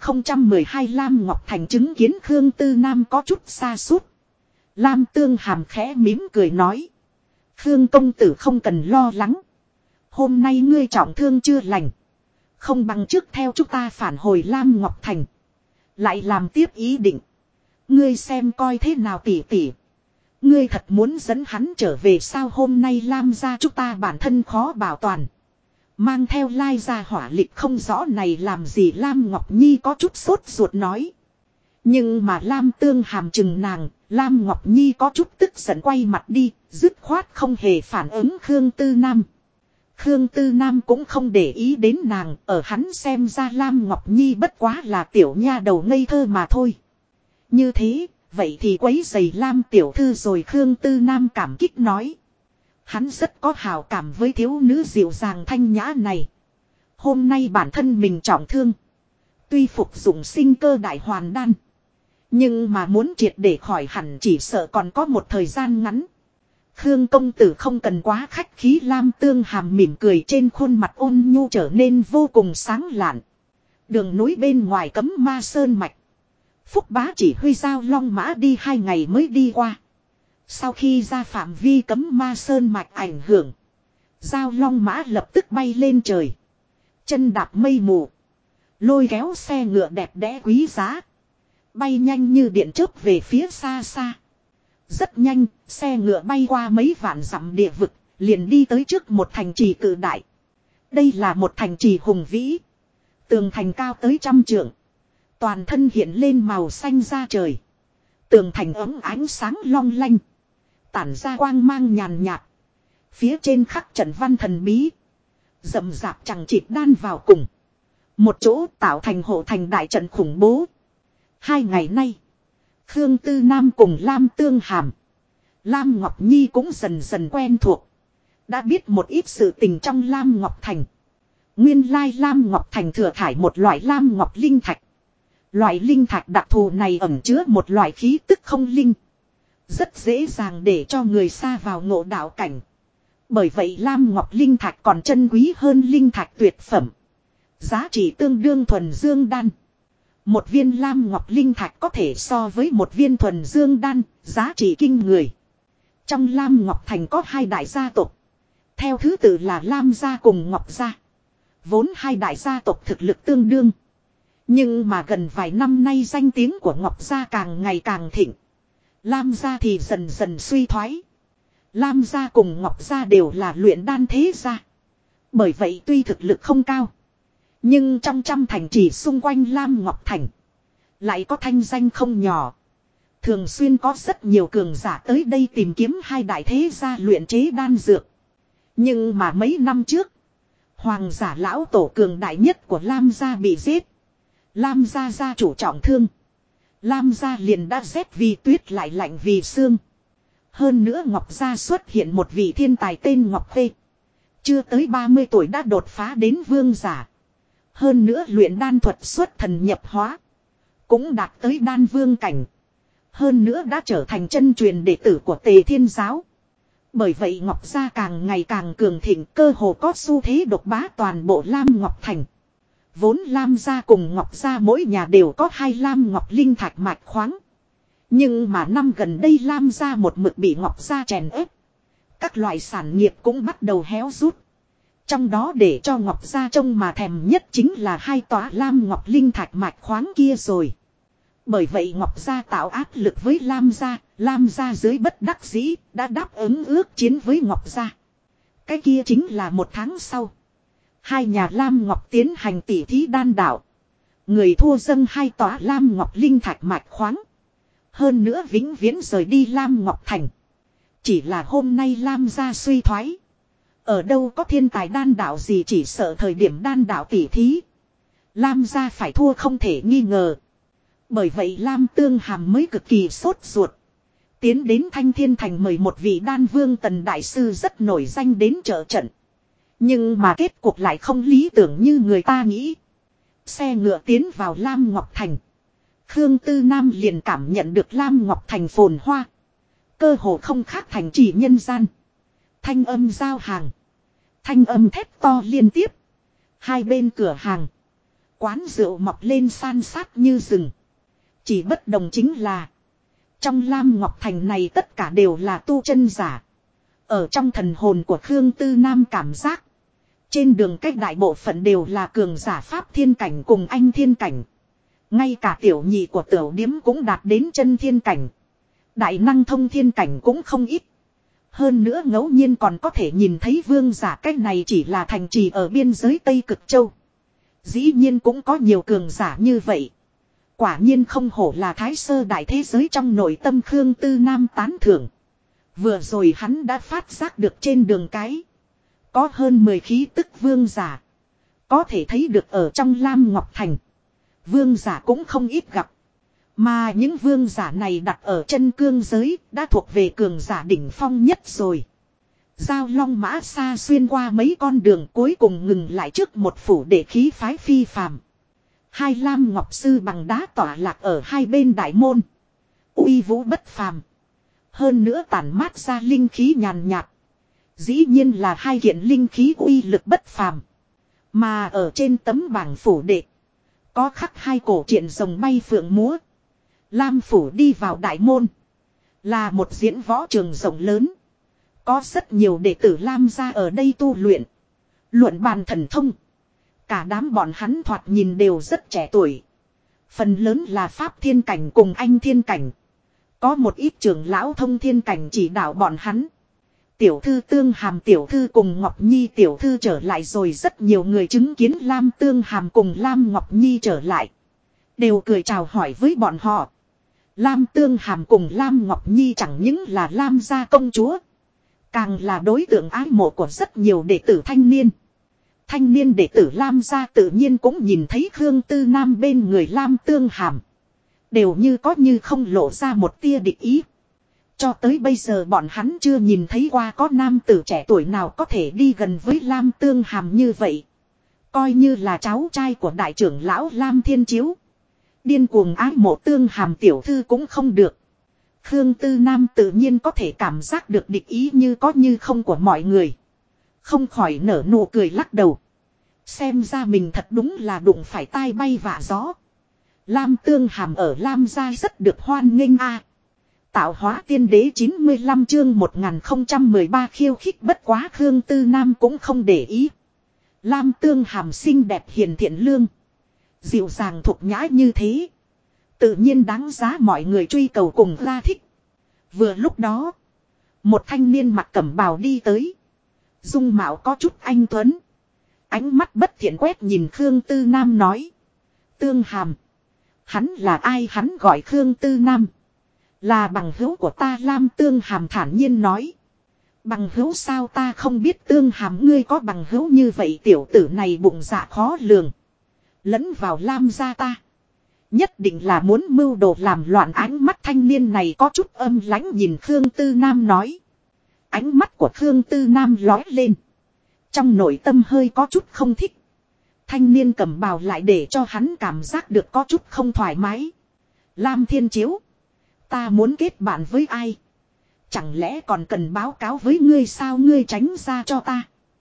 1012 Lam Ngọc Thành chứng kiến Khương Tư Nam có chút xa suốt. Lam Tương Hàm khẽ mím cười nói. Khương công tử không cần lo lắng. Hôm nay ngươi trọng thương chưa lành. Không bằng trước theo chúng ta phản hồi Lam Ngọc Thành. Lại làm tiếp ý định. Ngươi xem coi thế nào tỉ tỉ. Ngươi thật muốn dẫn hắn trở về sao? Hôm nay Lam gia chúng ta bản thân khó bảo toàn. Mang theo lai ra hỏa lịch không rõ này làm gì? Lam Ngọc Nhi có chút sốt ruột nói. Nhưng mà Lam Tương Hàm chừng nàng. Lam Ngọc Nhi có chút tức giận quay mặt đi. Dứt khoát không hề phản ứng Khương Tư Nam. Khương Tư Nam cũng không để ý đến nàng. Ở hắn xem ra Lam Ngọc Nhi bất quá là tiểu nha đầu ngây thơ mà thôi. Như thế, vậy thì quấy rầy Lam tiểu thư rồi. Khương Tư Nam cảm kích nói. Hắn rất có hào cảm với thiếu nữ dịu dàng thanh nhã này. Hôm nay bản thân mình trọng thương. Tuy phục dụng sinh cơ đại hoàn đan. Nhưng mà muốn triệt để khỏi hẳn chỉ sợ còn có một thời gian ngắn. Khương công tử không cần quá khách khí. Lam Tương Hàm mỉm cười trên khuôn mặt ôn nhu trở nên vô cùng sáng lạn. Đường núi bên ngoài cấm ma sơn mạch. Phúc bá chỉ huy giao long mã đi 2 ngày mới đi qua. Sau khi ra phạm vi cấm ma sơn mạch ảnh hưởng. Giao long mã lập tức bay lên trời. Chân đạp mây mù. Lôi kéo xe ngựa đẹp đẽ quý giá. Bay nhanh như điện chớp về phía xa xa. Rất nhanh, xe ngựa bay qua mấy vạn dặm địa vực, liền đi tới trước một thành trì cự đại. Đây là một thành trì hùng vĩ. Tường thành cao tới 100 trượng. Toàn thân hiện lên màu xanh da trời. Tường thành ấm ánh sáng long lanh. Tản ra quang mang nhàn nhạt. Phía trên khắc trận văn thần bí. Rậm rạp chẳng chịt đan vào cùng. Một chỗ tạo thành hộ thành đại trận khủng bố. 2 ngày nay. Khương Tư Nam cùng Lam Tương Hàm. Lam Ngọc Nhi cũng dần dần quen thuộc. Đã biết một ít sự tình trong Lam Ngọc Thành. Nguyên lai Lam Ngọc Thành thừa thải một loại Lam Ngọc Linh Thạch. Loại linh thạch đặc thù này ẩn chứa một loại khí tức không linh. Rất dễ dàng để cho người xa vào ngộ đạo cảnh. Bởi vậy lam ngọc linh thạch còn chân quý hơn linh thạch tuyệt phẩm. Giá trị tương đương thuần dương đan. Một viên lam ngọc linh thạch có thể so với một viên thuần dương đan, giá trị kinh người. Trong Lam Ngọc Thành có hai đại gia tộc. Theo thứ tự là Lam gia cùng Ngọc gia. Vốn hai đại gia tộc thực lực tương đương. Nhưng mà gần vài năm nay danh tiếng của Ngọc gia càng ngày càng thịnh. Lam gia thì dần dần suy thoái. Lam gia cùng Ngọc gia đều là luyện đan thế gia. Bởi vậy tuy thực lực không cao. Nhưng trong trăm thành trì xung quanh Lam Ngọc Thành lại có thanh danh không nhỏ. Thường xuyên có rất nhiều cường giả tới đây tìm kiếm hai đại thế gia luyện chế đan dược. Nhưng mà mấy năm trước, hoàng giả lão tổ cường đại nhất của Lam gia bị giết. Lam gia gia chủ trọng thương. Lam gia liền đã rét vì tuyết lại lạnh vì sương. Hơn nữa Ngọc gia xuất hiện một vị thiên tài tên Ngọc Khê. Chưa tới 30 tuổi đã đột phá đến vương giả. Hơn nữa luyện đan thuật xuất thần nhập hóa. Cũng đạt tới đan vương cảnh. Hơn nữa đã trở thành chân truyền đệ tử của Tề Thiên Giáo. Bởi vậy Ngọc gia càng ngày càng cường thịnh, cơ hồ có xu thế độc bá toàn bộ Lam Ngọc Thành. Vốn Lam gia cùng Ngọc gia mỗi nhà đều có hai Lam Ngọc linh thạch mạch khoáng. Nhưng mà năm gần đây Lam gia một mực bị Ngọc gia chèn ép. Các loại sản nghiệp cũng bắt đầu héo rút. Trong đó để cho Ngọc gia trông mà thèm nhất chính là hai tòa Lam Ngọc linh thạch mạch khoáng kia rồi. Bởi vậy Ngọc gia tạo áp lực với Lam gia dưới bất đắc dĩ đã đáp ứng ước chiến với Ngọc gia. Cái kia chính là một tháng sau. Hai nhà Lam Ngọc tiến hành tỉ thí đan đạo. Người thua dâng hai tòa Lam Ngọc linh thạch mạch khoáng. Hơn nữa vĩnh viễn rời đi Lam Ngọc Thành. Chỉ là hôm nay Lam gia suy thoái. Ở đâu có thiên tài đan đạo gì, chỉ sợ thời điểm đan đạo tỉ thí. Lam gia phải thua không thể nghi ngờ. Bởi vậy Lam Tương Hàm mới cực kỳ sốt ruột. Tiến đến Thanh Thiên Thành mời một vị đan vương Tần Đại Sư rất nổi danh đến trợ trận. Nhưng mà kết cuộc lại không lý tưởng như người ta nghĩ. Xe ngựa tiến vào Lam Ngọc Thành. Khương Tư Nam liền cảm nhận được Lam Ngọc Thành phồn hoa. Cơ hồ không khác thành trì nhân gian. Thanh âm giao hàng. Thanh âm thét to liên tiếp. Hai bên cửa hàng. Quán rượu mọc lên san sát như rừng. Chỉ bất đồng chính là. Trong Lam Ngọc Thành này tất cả đều là tu chân giả. Ở trong thần hồn của Khương Tư Nam cảm giác. Trên đường cách đại bộ phận đều là cường giả Pháp thiên cảnh cùng anh thiên cảnh. Ngay cả tiểu nhị của tiểu điếm cũng đạt đến chân thiên cảnh. Đại năng thông thiên cảnh cũng không ít. Hơn nữa ngẫu nhiên còn có thể nhìn thấy vương giả, cách này chỉ là thành trì ở biên giới Tây Cực Châu. Dĩ nhiên cũng có nhiều cường giả như vậy. Quả nhiên không hổ là thái sơ đại thế giới, trong nội tâm Khương Tư Nam tán thưởng. Vừa rồi hắn đã phát giác được trên đường cái. Có hơn 10 khí tức vương giả. Có thể thấy được ở trong Lam Ngọc Thành. Vương giả cũng không ít gặp. Mà những vương giả này đặt ở chân cương giới đã thuộc về cường giả đỉnh phong nhất rồi. Giao long mã xa xuyên qua mấy con đường, cuối cùng ngừng lại trước một phủ để khí phái phi phàm. Hai Lam Ngọc Sư bằng đá tỏa lạc ở hai bên đại môn. Uy vũ bất phàm. Hơn nữa tản mát ra linh khí nhàn nhạt. Dĩ nhiên là hai kiện linh khí uy lực bất phàm. Mà ở trên tấm bảng phủ đệ có khắc hai cổ truyện rồng bay phượng múa. Lam phủ đi vào đại môn là một diễn võ trường rộng lớn. Có rất nhiều đệ tử Lam gia ở đây tu luyện. Luận bàn thần thông. Cả đám bọn hắn thoạt nhìn đều rất trẻ tuổi. Phần lớn là Pháp thiên cảnh cùng anh thiên cảnh. Có một ít trưởng lão thông thiên cảnh chỉ đạo bọn hắn. Tiểu thư Tương Hàm tiểu thư cùng Ngọc Nhi tiểu thư trở lại rồi, rất nhiều người chứng kiến Lam Tương Hàm cùng Lam Ngọc Nhi trở lại. Đều cười chào hỏi với bọn họ. Lam Tương Hàm cùng Lam Ngọc Nhi chẳng những là Lam gia công chúa. Càng là đối tượng ái mộ của rất nhiều đệ tử thanh niên. Thanh niên đệ tử Lam gia tự nhiên cũng nhìn thấy Khương Tư Nam bên người Lam Tương Hàm. Đều như có như không lộ ra một tia địch ý. Cho tới bây giờ bọn hắn chưa nhìn thấy qua có nam tử trẻ tuổi nào có thể đi gần với Lam Tương Hàm như vậy. Coi như là cháu trai của đại trưởng lão Lam Thiên Chiếu. Điên cuồng ái mộ Tương Hàm tiểu thư cũng không được. Khương Tư Nam tự nhiên có thể cảm giác được địch ý như có như không của mọi người. Không khỏi nở nụ cười lắc đầu. Xem ra mình thật đúng là đụng phải tai bay vạ gió. Lam Tương Hàm ở Lam gia rất được hoan nghênh a. Tạo hóa tiên đế 95 chương 1013 khiêu khích bất quá Khương Tư Nam cũng không để ý. Lam Tương Hàm xinh đẹp hiền thiện lương. Dịu dàng thuộc nhã như thế. Tự nhiên đáng giá mọi người truy cầu cùng ra thích. Vừa lúc đó. Một thanh niên mặc cẩm bào đi tới. Dung mạo có chút anh tuấn. Ánh mắt bất thiện quét nhìn Khương Tư Nam nói. Tương Hàm. Hắn là ai? Hắn gọi Khương Tư Nam. Là bằng hữu của ta. Lam Tương Hàm thản nhiên nói. Bằng hữu sao? Ta không biết. Tương Hàm ngươi có bằng hữu như vậy? Tiểu tử này bụng dạ khó lường. Lẫn vào Lam gia ta. Nhất định là muốn mưu đồ làm loạn. Ánh mắt thanh niên này có chút âm lãnh nhìn Khương Tư Nam nói. Ánh mắt của Khương Tư Nam lói lên. Trong nội tâm hơi có chút không thích. Thanh niên cẩm bào lại để cho hắn cảm giác được có chút không thoải mái. Lam Thiên Chiếu. Ta muốn kết bạn với ai? Chẳng lẽ còn cần báo cáo với ngươi sao? Ngươi tránh ra cho ta.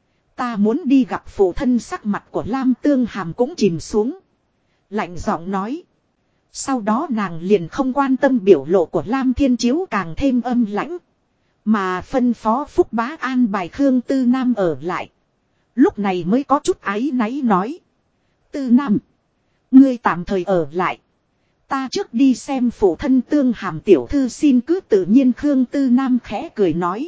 Ta muốn đi gặp phụ thân. Sắc mặt của Lam Tương Hàm cũng chìm xuống. Lạnh giọng nói. Sau đó nàng liền không quan tâm biểu lộ của Lam Thiên Chiếu càng thêm âm lãnh. Mà phân phó Phúc Bá an bài Khương Tư Nam ở lại. Lúc này mới có chút áy náy nói. Tư Nam. Ngươi tạm thời ở lại. Ta trước đi xem phụ thân. Tương Hàm tiểu thư xin cứ tự nhiên. Khương Tư Nam khẽ cười nói.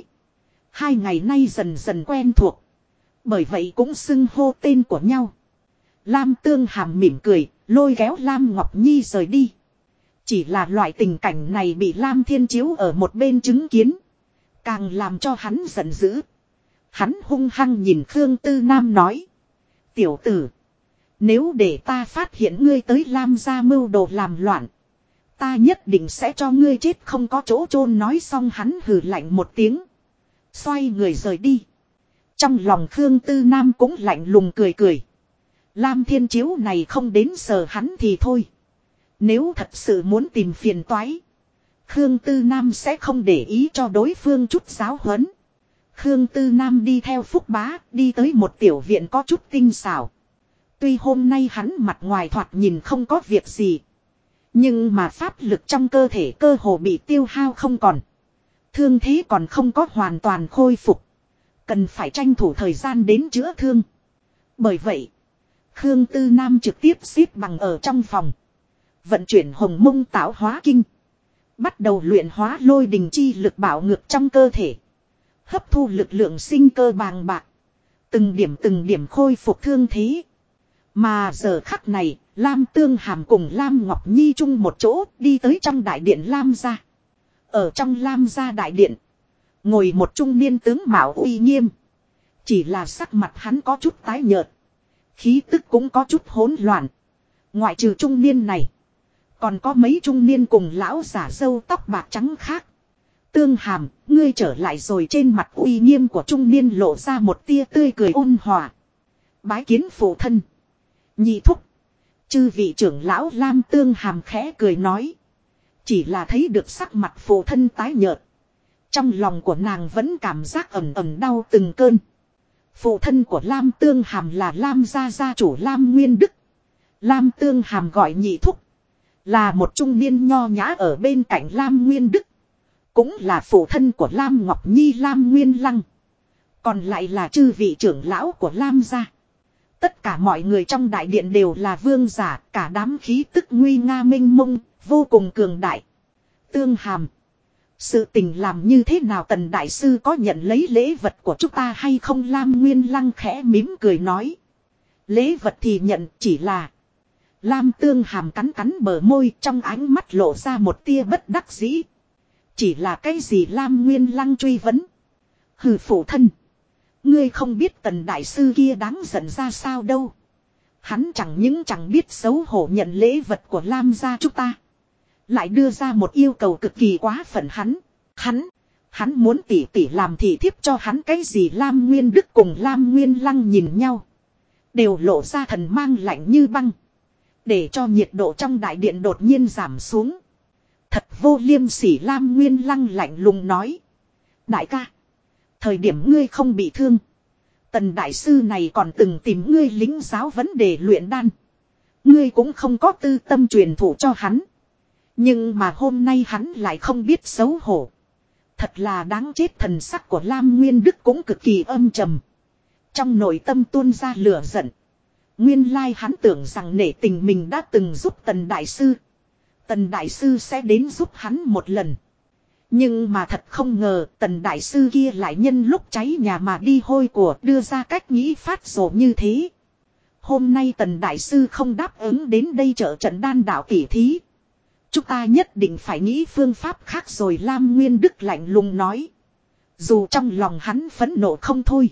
2 ngày nay dần dần quen thuộc. Bởi vậy cũng xưng hô tên của nhau. Lam Tương Hàm mỉm cười. Lôi kéo Lam Ngọc Nhi rời đi. Chỉ là loại tình cảnh này bị Lam Thiên Chiếu ở một bên chứng kiến. Càng làm cho hắn giận dữ. Hắn hung hăng nhìn Khương Tư Nam nói. Tiểu tử. Nếu để ta phát hiện ngươi tới Lam gia mưu đồ làm loạn. Ta nhất định sẽ cho ngươi chết không có chỗ chôn. Nói xong hắn hừ lạnh một tiếng. Xoay người rời đi. Trong lòng Khương Tư Nam cũng lạnh lùng cười cười. Lam Thiên Chiếu này không đến sờ hắn thì thôi. Nếu thật sự muốn tìm phiền toái. Khương Tư Nam sẽ không để ý cho đối phương chút giáo huấn. Khương Tư Nam đi theo Phúc Bá đi tới một tiểu viện có chút tinh xảo. Tuy hôm nay hắn mặt ngoài thoạt nhìn không có việc gì. Nhưng mà pháp lực trong cơ thể cơ hồ bị tiêu hao không còn. Thương thế còn không có hoàn toàn khôi phục. Cần phải tranh thủ thời gian đến chữa thương. Bởi vậy, Khương Tư Nam trực tiếp xếp bằng ở trong phòng. Vận chuyển Hồng Mông Tạo Hóa Kinh. Bắt đầu luyện hóa lôi đình chi lực bạo ngược trong cơ thể. Hấp thu lực lượng sinh cơ bàng bạc. Từng điểm khôi phục thương thế. Mà giờ khắc này, Lam Tương Hàm cùng Lam Ngọc Nhi chung một chỗ đi tới trong đại điện Lam gia. Ở trong Lam gia đại điện, ngồi một trung niên tướng mạo uy nghiêm. Chỉ là sắc mặt hắn có chút tái nhợt. Khí tức cũng có chút hỗn loạn. Ngoại trừ trung niên này, còn có mấy trung niên cùng lão giả râu tóc bạc trắng khác. Tương Hàm, ngươi trở lại rồi. Trên mặt uy nghiêm của trung niên lộ ra một tia tươi cười ôn hòa. Bái kiến phụ thân. Nhị thúc. Chư vị trưởng lão. Lam Tương Hàm khẽ cười nói. Chỉ là thấy được sắc mặt phụ thân tái nhợt. Trong lòng của nàng vẫn cảm giác ẩm ẩm đau từng cơn. Phụ thân của Lam Tương Hàm là Lam gia gia chủ Lam Nguyên Đức. Lam Tương Hàm gọi nhị thúc. Là một trung niên nho nhã ở bên cạnh Lam Nguyên Đức. Cũng là phụ thân của Lam Ngọc Nhi Lam Nguyên Lăng. Còn lại là chư vị trưởng lão của Lam gia. Tất cả mọi người trong đại điện đều là vương giả. Cả đám khí tức nguy nga mênh mông. Vô cùng cường đại. Tương Hàm. Sự tình làm như thế nào? Tần đại sư có nhận lấy lễ vật của chúng ta hay không? Lam Nguyên Lăng khẽ mím cười nói. Lễ vật thì nhận, chỉ là... Lam Tương Hàm cắn cắn bờ môi, trong ánh mắt lộ ra một tia bất đắc dĩ. Chỉ là cái gì? Lam Nguyên Lăng truy vấn. Hừ, phụ thân. Ngươi không biết tần đại sư kia đáng giận ra sao đâu. Hắn chẳng biết xấu hổ nhận lễ vật của Lam gia chúng ta. Lại đưa ra một yêu cầu cực kỳ quá phận. Hắn muốn tỉ làm thị thiếp cho hắn cái gì? Lam Nguyên Đức cùng Lam Nguyên Lăng nhìn nhau. Đều lộ ra thần mang lạnh như băng. Để cho nhiệt độ trong đại điện đột nhiên giảm xuống. Thật vô liêm sỉ. Lam Nguyên Lăng lạnh lùng nói. Đại ca. Thời điểm ngươi không bị thương. Tần đại sư này còn từng tìm ngươi lính giáo vấn đề luyện đan. Ngươi cũng không có tư tâm truyền thụ cho hắn. Nhưng mà hôm nay hắn lại không biết xấu hổ. Thật là đáng chết. Thần sắc của Lam Nguyên Đức cũng cực kỳ âm trầm. Trong nội tâm tuôn ra lửa giận. Nguyên lai hắn tưởng rằng nể tình mình đã từng giúp Tần đại sư. Tần đại sư sẽ đến giúp hắn một lần. Nhưng mà thật không ngờ Tần đại sư kia lại nhân lúc cháy nhà mà đi hôi của, đưa ra cách nghĩ phát rồ như thế. Hôm nay Tần đại sư không đáp ứng đến đây trợ trận đan đạo tỉ thí. Chúng ta nhất định phải nghĩ phương pháp khác rồi. Lam Nguyên Đức lạnh lùng nói. Dù trong lòng hắn phẫn nộ không thôi.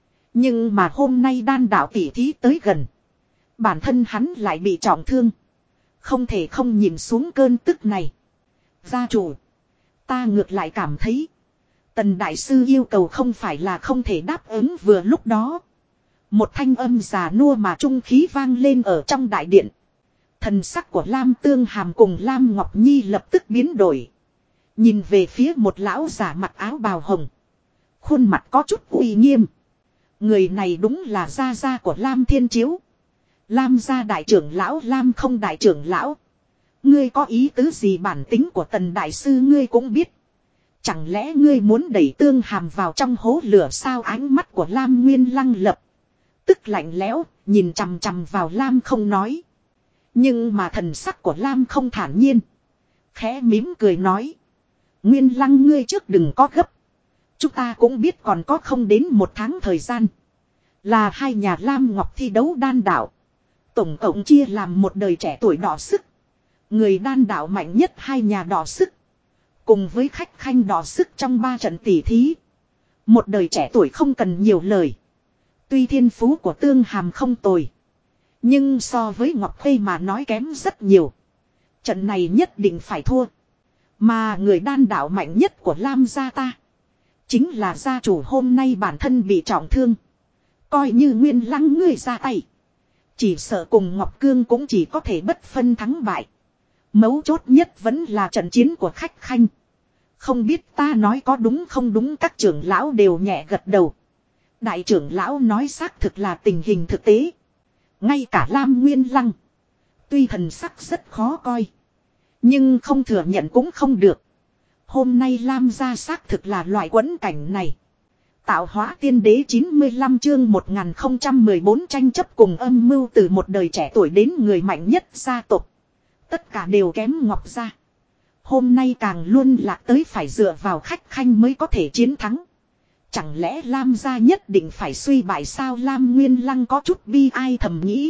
Nhưng mà hôm nay đan đạo tỉ thí tới gần. Bản thân hắn lại bị trọng thương. Không thể không nhìn xuống cơn tức này. Gia chủ. Ta ngược lại cảm thấy. Tần đại sư yêu cầu không phải là không thể đáp ứng. Vừa lúc đó. Một thanh âm già nua mà trung khí vang lên ở trong đại điện. Thần sắc của Lam Tương Hàm cùng Lam Ngọc Nhi lập tức biến đổi. Nhìn về phía một lão giả mặc áo bào hồng. Khuôn mặt có chút uy nghiêm. Người này đúng là gia gia của Lam Thiên Chiếu. Lam gia đại trưởng lão, Lam không đại trưởng lão. Ngươi có ý tứ gì? Bản tính của Tần đại sư ngươi cũng biết. Chẳng lẽ ngươi muốn đẩy Tương Hàm vào trong hố lửa sao? Ánh mắt của Lam Nguyên Lăng lập tức lạnh lẽo, nhìn chằm chằm vào Lam không nói. Nhưng mà thần sắc của Lam không thản nhiên. Khẽ mím cười nói. Nguyên Lăng ngươi trước đừng có gấp. Chúng ta cũng biết còn có không đến một tháng thời gian. Là hai nhà Lam Ngọc thi đấu đan đạo. Tổng cộng chia làm một đời trẻ tuổi đỏ sức. Người đan đạo mạnh nhất hai nhà đỏ sức. Cùng với khách khanh đỏ sức trong 3 trận tỉ thí. Một đời trẻ tuổi không cần nhiều lời. Tuy thiên phú của Tương Hàm không tồi. Nhưng so với Ngọc Khê mà nói kém rất nhiều. Trận này nhất định phải thua. Mà người đan đạo mạnh nhất của Lam gia ta. Chính là gia chủ hôm nay bản thân bị trọng thương. Coi như Nguyên Lăng ngươi ra tay. Chỉ sợ cùng Ngọc Cương cũng chỉ có thể bất phân thắng bại. Mấu chốt nhất vẫn là trận chiến của khách khanh. Không biết ta nói có đúng không đúng? Các trưởng lão đều nhẹ gật đầu. Đại trưởng lão nói xác thực là tình hình thực tế. Ngay cả Lam Nguyên Lăng. Tuy thần sắc rất khó coi. Nhưng không thừa nhận cũng không được. Hôm nay Lam gia xác thực là loại quẫn cảnh này. Tạo hóa tiên đế 95 chương 1014 tranh chấp cùng âm mưu từ một đời trẻ tuổi đến người mạnh nhất gia tộc. Tất cả đều kém Ngọc gia. Hôm nay càng luôn lạc tới phải dựa vào khách khanh mới có thể chiến thắng. Chẳng lẽ Lam gia nhất định phải suy bại sao? Lam Nguyên Lăng có chút bi ai thầm nghĩ.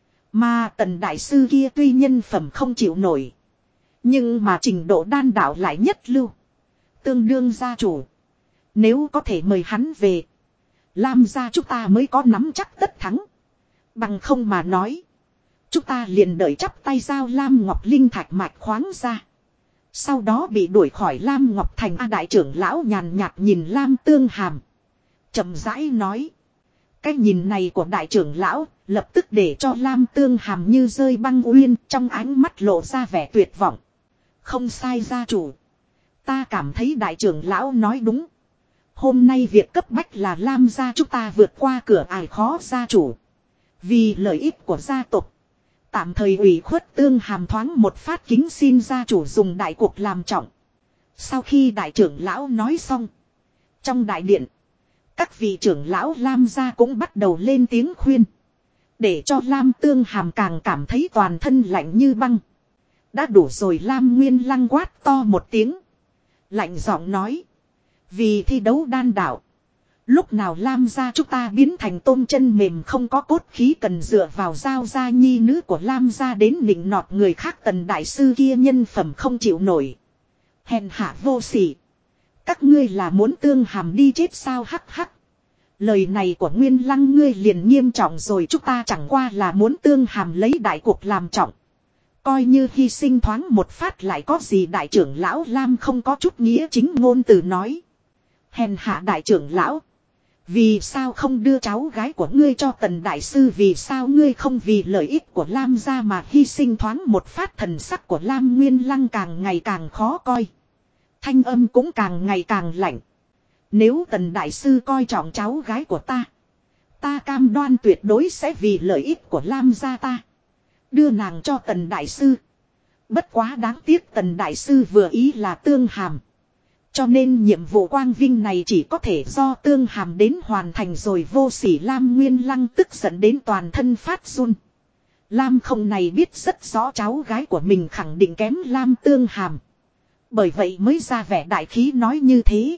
Mà Tần đại sư kia tuy nhân phẩm không chịu nổi. Nhưng mà trình độ đan đạo lại nhất lưu. Tương đương gia chủ. Nếu có thể mời hắn về. Lam gia chúng ta mới có nắm chắc tất thắng. Bằng không mà nói. Chúng ta liền đợi chắp tay giao Lam Ngọc Linh thạch mạch khoáng ra. Sau đó bị đuổi khỏi Lam Ngọc Thành. Đại trưởng lão nhàn nhạt nhìn Lam Tương Hàm. Chậm rãi nói. Cái nhìn này của đại trưởng lão lập tức để cho Lam Tương Hàm như rơi băng uyên, trong ánh mắt lộ ra vẻ tuyệt vọng. Không sai gia chủ. Ta cảm thấy đại trưởng lão nói đúng. Hôm nay việc cấp bách là Lam gia chúng ta vượt qua cửa ải khó gia chủ. Vì lợi ích của gia tộc. Tạm thời ủy khuất Tương Hàm thoáng một phát kính xin gia chủ dùng đại cuộc làm trọng. Sau khi đại trưởng lão nói xong. Trong đại điện. Các vị trưởng lão Lam gia cũng bắt đầu lên tiếng khuyên. Để cho Lam Tương Hàm càng cảm thấy toàn thân lạnh như băng. Đã đủ rồi. Lam Nguyên Lăng quát to một tiếng. Lạnh giọng nói. Vì thi đấu đan đạo. Lúc nào Lam gia chúng ta biến thành tôm chân mềm không có cốt khí, cần dựa vào Giao gia nhi nữ của Lam gia đến nịnh nọt người khác. Tần đại sư kia nhân phẩm không chịu nổi. Hèn hạ vô sỉ. Các ngươi là muốn Tương Hàm đi chết sao? Hắc hắc. Lời này của Nguyên Lăng ngươi liền nghiêm trọng rồi. Chúng ta chẳng qua là muốn Tương Hàm lấy đại cuộc làm trọng. Coi như hy sinh thoáng một phát lại có gì? Đại trưởng lão Lam không có chút nghĩa chính ngôn từ nói. Hèn hạ đại trưởng lão. Vì sao không đưa cháu gái của ngươi cho Tần đại sư? Vì sao ngươi không vì lợi ích của Lam gia mà hy sinh thoáng một phát? Thần sắc của Lam Nguyên Lăng càng ngày càng khó coi. Thanh âm cũng càng ngày càng lạnh. Nếu Tần đại sư coi trọng cháu gái của ta, Ta cam đoan tuyệt đối sẽ vì lợi ích của Lam gia ta. Đưa nàng cho Tần Đại Sư. Bất quá đáng tiếc Tần Đại Sư vừa ý là Tương Hàm. Cho nên nhiệm vụ quang vinh này chỉ có thể do Tương Hàm đến hoàn thành rồi. Vô sỉ Lam Nguyên Lăng tức giận đến toàn thân phát run. Lam không này biết rất rõ cháu gái của mình khẳng định kém Lam Tương Hàm. Bởi vậy mới ra vẻ đại khí nói như thế.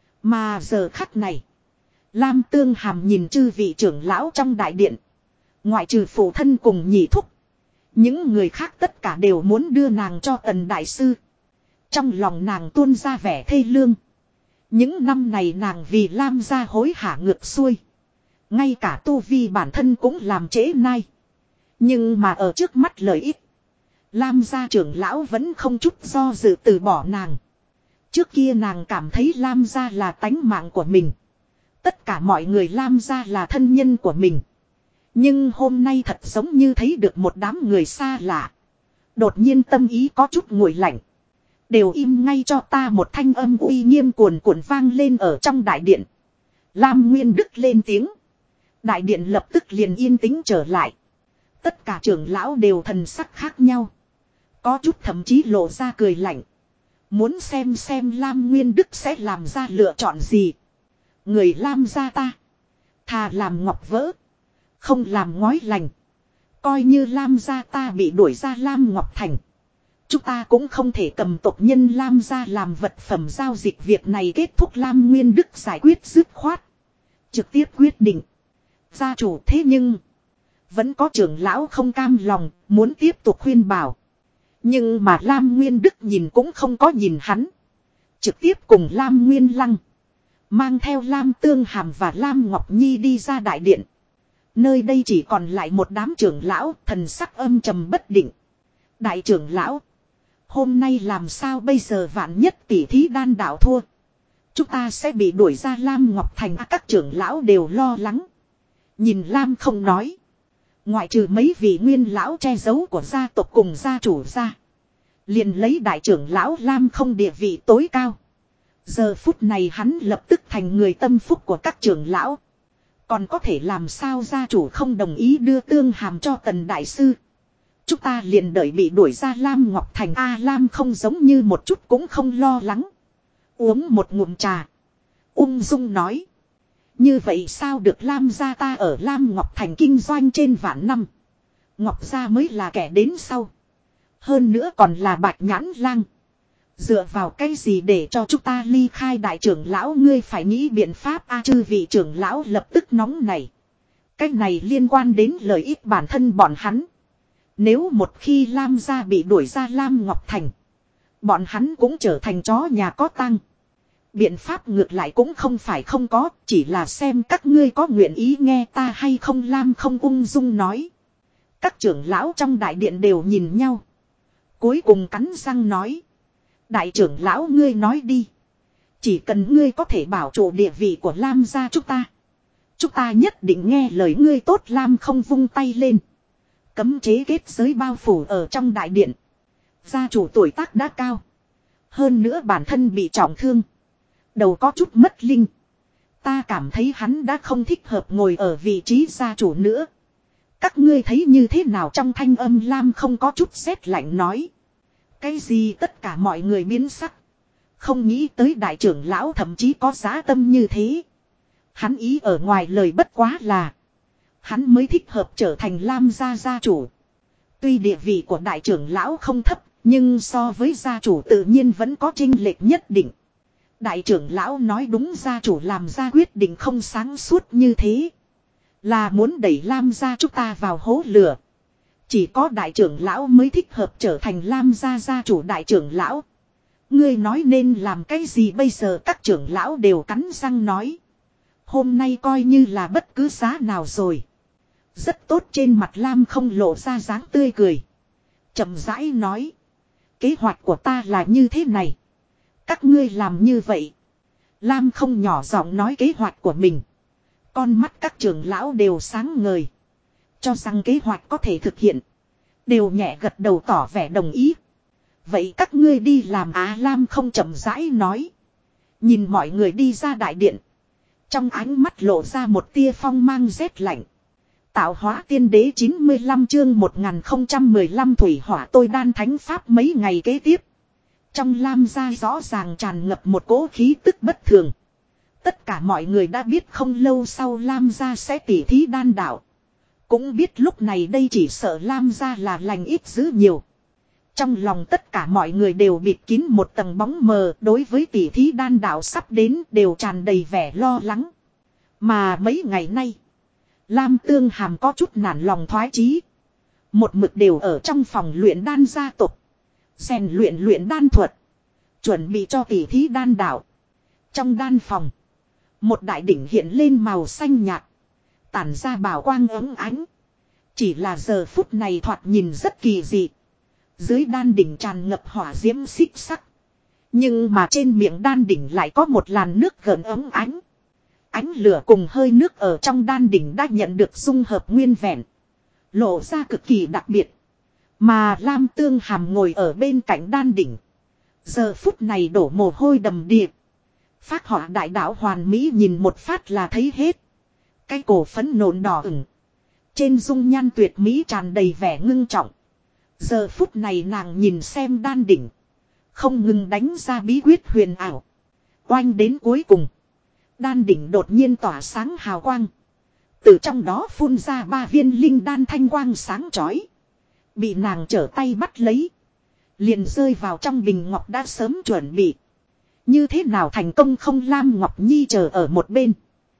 Mà giờ khắc này, Lam Tương Hàm nhìn chư vị trưởng lão trong đại điện. Ngoại trừ phụ thân cùng nhị thúc. Những người khác tất cả đều muốn đưa nàng cho Tần Đại Sư. Trong lòng nàng tuôn ra vẻ thê lương. Những năm này nàng vì Lam gia hối hả ngược xuôi. Ngay cả tu vi bản thân cũng làm trễ nai. Nhưng mà ở trước mắt lợi ích, Lam gia trưởng lão vẫn không chút do dự từ bỏ nàng. Trước kia nàng cảm thấy Lam gia là tánh mạng của mình. Tất cả mọi người Lam gia là thân nhân của mình. Nhưng hôm nay thật giống như thấy được một đám người xa lạ. Đột nhiên tâm ý có chút nguội lạnh. Đều im ngay cho ta, một thanh âm uy nghiêm cuồn cuộn vang lên ở trong đại điện. Lam Nguyên Đức lên tiếng. Đại điện lập tức liền yên tĩnh trở lại. Tất cả trưởng lão đều thần sắc khác nhau. Có chút thậm chí lộ ra cười lạnh. Muốn xem Lam Nguyên Đức sẽ làm ra lựa chọn gì. Người Lam gia ta, thà làm ngọc vỡ, không làm ngói lành. Coi như Lam gia ta bị đuổi ra Lam Ngọc Thành, chúng ta cũng không thể cầm tộc nhân Lam gia làm vật phẩm giao dịch. Việc này kết thúc. Lam Nguyên Đức giải quyết dứt khoát, trực tiếp quyết định. Gia chủ thế nhưng vẫn có trưởng lão không cam lòng, muốn tiếp tục khuyên bảo. Nhưng mà Lam Nguyên Đức nhìn cũng không có nhìn hắn. Trực tiếp cùng Lam Nguyên Lăng mang theo Lam Tương Hàm và Lam Ngọc Nhi đi ra đại điện. Nơi đây chỉ còn lại một đám trưởng lão, thần sắc âm trầm bất định. Đại trưởng lão, hôm nay làm sao bây giờ, vạn nhất tỷ thí đan đạo thua, chúng ta sẽ bị đuổi ra Lam Ngọc Thành. Các trưởng lão đều lo lắng. Nhìn Lam không nói. Ngoại trừ mấy vị nguyên lão che giấu của gia tộc cùng gia chủ ra, liền lấy đại trưởng lão Lam không địa vị tối cao. Giờ phút này hắn lập tức thành người tâm phúc của các trưởng lão. Còn có thể làm sao gia chủ không đồng ý đưa Tương Hàm cho Tần Đại Sư. Chúng ta liền đợi bị đuổi ra Lam Ngọc Thành. Lam không giống như một chút cũng không lo lắng. Uống một ngụm trà, ung dung nói. Như vậy sao được, Lam gia ta ở Lam Ngọc Thành kinh doanh trên vạn năm. Ngọc gia mới là kẻ đến sau. Hơn nữa còn là Bạch Nhãn Lang. Dựa vào cái gì để cho chúng ta ly khai? Đại trưởng lão, ngươi phải nghĩ biện pháp. Chư vị trưởng lão lập tức nóng này. Cái này liên quan đến lợi ích bản thân bọn hắn. Nếu một khi Lam gia bị đuổi ra Lam Ngọc Thành, bọn hắn cũng trở thành chó nhà có tang. Biện pháp ngược lại cũng không phải không có, chỉ là xem các ngươi có nguyện ý nghe ta hay không. Lam không ung dung nói. Các trưởng lão trong đại điện đều nhìn nhau. Cuối cùng cắn răng nói. Đại trưởng lão, ngươi nói đi. Chỉ cần ngươi có thể bảo trụ địa vị của Lam gia chúng ta nhất định nghe lời ngươi. Tốt. Lam không vung tay lên. Cấm chế kết giới bao phủ ở trong đại điện. Gia chủ tuổi tác đã cao. Hơn nữa bản thân bị trọng thương. Đầu có chút mất linh. Ta cảm thấy hắn đã không thích hợp ngồi ở vị trí gia chủ nữa. Các ngươi thấy như thế nào? Trong thanh âm Lam không có chút sét lạnh nói. Cái gì? Tất cả mọi người biến sắc. Không nghĩ tới đại trưởng lão thậm chí có giá tâm như thế. Hắn ý ở ngoài lời bất quá là hắn mới thích hợp trở thành Lam gia gia chủ. Tuy địa vị của đại trưởng lão không thấp, nhưng so với gia chủ tự nhiên vẫn có chênh lệch nhất định. Đại trưởng lão nói đúng, gia chủ làm ra quyết định không sáng suốt như thế, là muốn đẩy Lam gia chúng ta vào hố lửa. Chỉ có đại trưởng lão mới thích hợp trở thành Lam gia gia chủ. Đại trưởng lão, ngươi nói nên làm cái gì bây giờ? Các trưởng lão đều cắn răng nói. Hôm nay coi như là bất cứ giá nào rồi. Rất tốt. Trên mặt Lam không lộ ra dáng tươi cười. Chậm rãi nói. Kế hoạch của ta là như thế này. Các ngươi làm như vậy. Lam không nhỏ giọng nói kế hoạch của mình. Con mắt các trưởng lão đều sáng ngời. Cho rằng kế hoạch có thể thực hiện. Đều nhẹ gật đầu tỏ vẻ đồng ý. Vậy các ngươi đi làm. Lam không chậm rãi nói. Nhìn mọi người đi ra đại điện. Trong ánh mắt lộ ra một tia phong mang rét lạnh. Tạo hóa tiên đế 95 chương 1015 thủy hỏa tôi đan thánh pháp mấy ngày kế tiếp. Trong Lam gia rõ ràng tràn ngập một cỗ khí tức bất thường. Tất cả mọi người đã biết không lâu sau Lam gia sẽ tỉ thí đan đạo. Cũng biết lúc này đây chỉ sợ Lam gia là lành ít dữ nhiều. Trong lòng tất cả mọi người đều bịt kín một tầng bóng mờ, đối với tỉ thí đan đạo sắp đến đều tràn đầy vẻ lo lắng. Mà mấy ngày nay, Lam Tương Hàm có chút nản lòng thoái chí. Một mực đều ở trong phòng luyện đan gia tộc, rèn luyện đan thuật, chuẩn bị cho tỉ thí đan đạo. Trong đan phòng, một đại đỉnh hiện lên màu xanh nhạt, tản ra bảo quang ấm ánh. Chỉ là giờ phút này thoạt nhìn rất kỳ dị. Dưới đan đỉnh tràn ngập hỏa diễm xích sắc. Nhưng mà trên miệng đan đỉnh lại có một làn nước gợn ấm ánh. Ánh lửa cùng hơi nước ở trong đan đỉnh đã nhận được dung hợp nguyên vẹn, lộ ra cực kỳ đặc biệt. Mà Lam Tương Hàm ngồi ở bên cạnh đan đỉnh, giờ phút này đổ mồ hôi đầm đìa. Phác họa đại đạo hoàn mỹ nhìn một phát là thấy hết. Cái cổ phấn nộn đỏ ửng, trên dung nhan tuyệt mỹ tràn đầy vẻ ngưng trọng. Giờ phút này nàng nhìn xem đan đỉnh, không ngừng đánh ra bí quyết huyền ảo. Oanh đến cuối cùng, đan đỉnh đột nhiên tỏa sáng hào quang. Từ trong đó phun ra 3 viên linh đan thanh quang sáng chói. Bị nàng trở tay bắt lấy, liền rơi vào trong bình ngọc đã sớm chuẩn bị. Như thế nào thành công không? Lam Ngọc Nhi chờ ở một bên,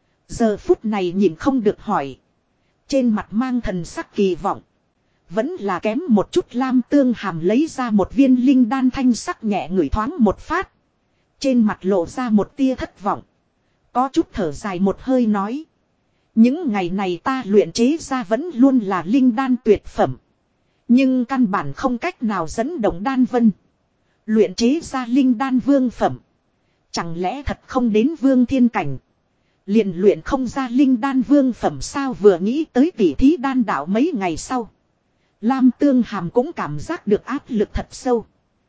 giờ phút này nhìn không được hỏi. Trên mặt mang thần sắc kỳ vọng. Vẫn là kém một chút. Lam Tương Hàm lấy ra một viên linh đan thanh sắc nhẹ ngửi thoáng một phát. Trên mặt lộ ra một tia thất vọng. Có chút thở dài một hơi nói. Những ngày này ta luyện chế ra vẫn luôn là linh đan tuyệt phẩm. Nhưng căn bản không cách nào dẫn động đan vân. Luyện chế ra linh đan vương phẩm. Chẳng lẽ thật không đến vương thiên cảnh, liền luyện không ra linh đan vương phẩm sao? Vừa nghĩ tới tỉ thí đan đạo mấy ngày sau, Lam Tương Hàm cũng cảm giác được áp lực thật sâu.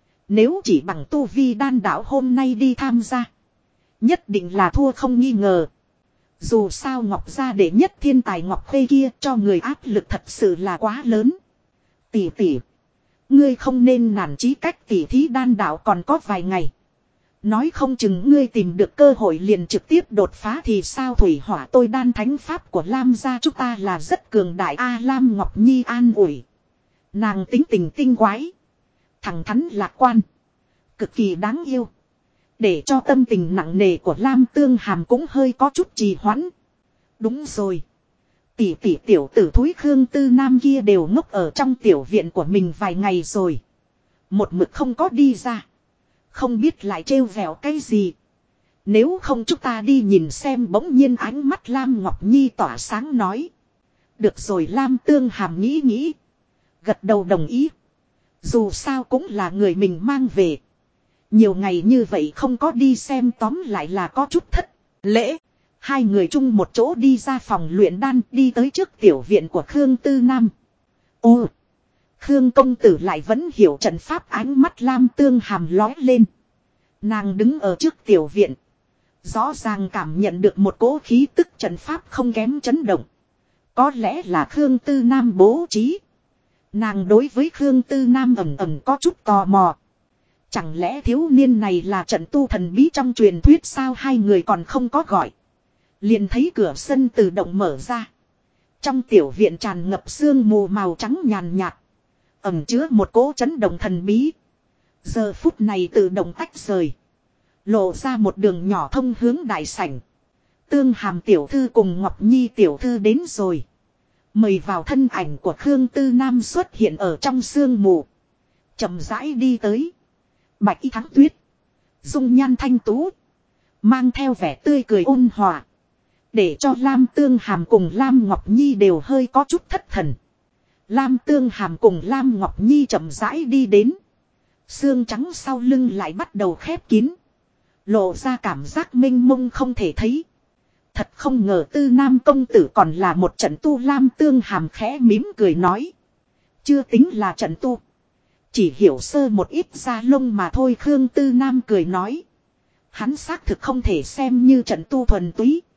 Nếu chỉ bằng tu vi đan đạo hôm nay đi tham gia, nhất định là thua không nghi ngờ. Dù sao Ngọc gia đệ nhất thiên tài Ngọc Khê kia cho người áp lực thật sự là quá lớn. Tỷ tỷ, ngươi không nên nản chí, cách tỉ thí đan đạo còn có vài ngày. Nói không chừng ngươi tìm được cơ hội liền trực tiếp đột phá thì sao? Thủy hỏa tôi đan thánh pháp của Lam gia chúng ta là rất cường đại a. Lam Ngọc Nhi an ủi. Nàng tính tình tinh quái, thẳng thắn lạc quan, cực kỳ đáng yêu. Để cho tâm tình nặng nề của Lam Tương Hàm cũng hơi có chút trì hoãn. Đúng rồi, tỷ tỷ tiểu tử thúi Khương Tư Nam kia đều ngốc ở trong tiểu viện của mình vài ngày rồi, một mực không có đi ra. Không biết lại trêu vẻo cái gì. Nếu không chúng ta đi nhìn xem. Bỗng nhiên ánh mắt Lam Ngọc Nhi tỏa sáng nói. Được rồi. Lam Tương Hàm nghĩ nghĩ, gật đầu đồng ý. Dù sao cũng là người mình mang về, nhiều ngày như vậy không có đi xem tóm lại là có chút thất lễ. Hai người chung một chỗ đi ra phòng luyện đan, đi tới trước tiểu viện của Khương Tư Nam. Ô, Khương công tử lại vẫn hiểu trận pháp. Ánh mắt Lam Tương Hàm lói lên. Nàng đứng ở trước tiểu viện, rõ ràng cảm nhận được một cỗ khí tức trận pháp không kém chấn động. Có lẽ là Khương Tư Nam bố trí. Nàng đối với Khương Tư Nam ẩn ẩn có chút tò mò. Chẳng lẽ thiếu niên này là trận tu thần bí trong truyền thuyết sao? Hai người còn không có gọi, liền thấy cửa sân tự động mở ra. Trong tiểu viện tràn ngập sương mù màu trắng nhàn nhạt, ẩn chứa một cỗ chấn động thần bí. Giờ phút này tự động tách rời, lộ ra một đường nhỏ thông hướng đại sảnh. Tương Hàm tiểu thư cùng Ngọc Nhi tiểu thư đến rồi. Mời vào. Thân ảnh của Khương Tư Nam xuất hiện ở trong sương mù, chậm rãi đi tới. Bạch y thắng tuyết, dung nhan thanh tú, mang theo vẻ tươi cười ôn hòa, để cho Lam Tương Hàm cùng Lam Ngọc Nhi đều hơi có chút thất thần. Lam Tương Hàm cùng Lam Ngọc Nhi chậm rãi đi đến. Xương trắng sau lưng lại bắt đầu khép kín, lộ ra cảm giác mênh mông không thể thấy. Thật không ngờ Tư Nam công tử còn là một trận tu. Lam Tương Hàm khẽ mím cười nói. Chưa tính là trận tu, chỉ hiểu sơ một ít da lông mà thôi. Khương Tư Nam cười nói. Hắn xác thực không thể xem như trận tu thuần túy,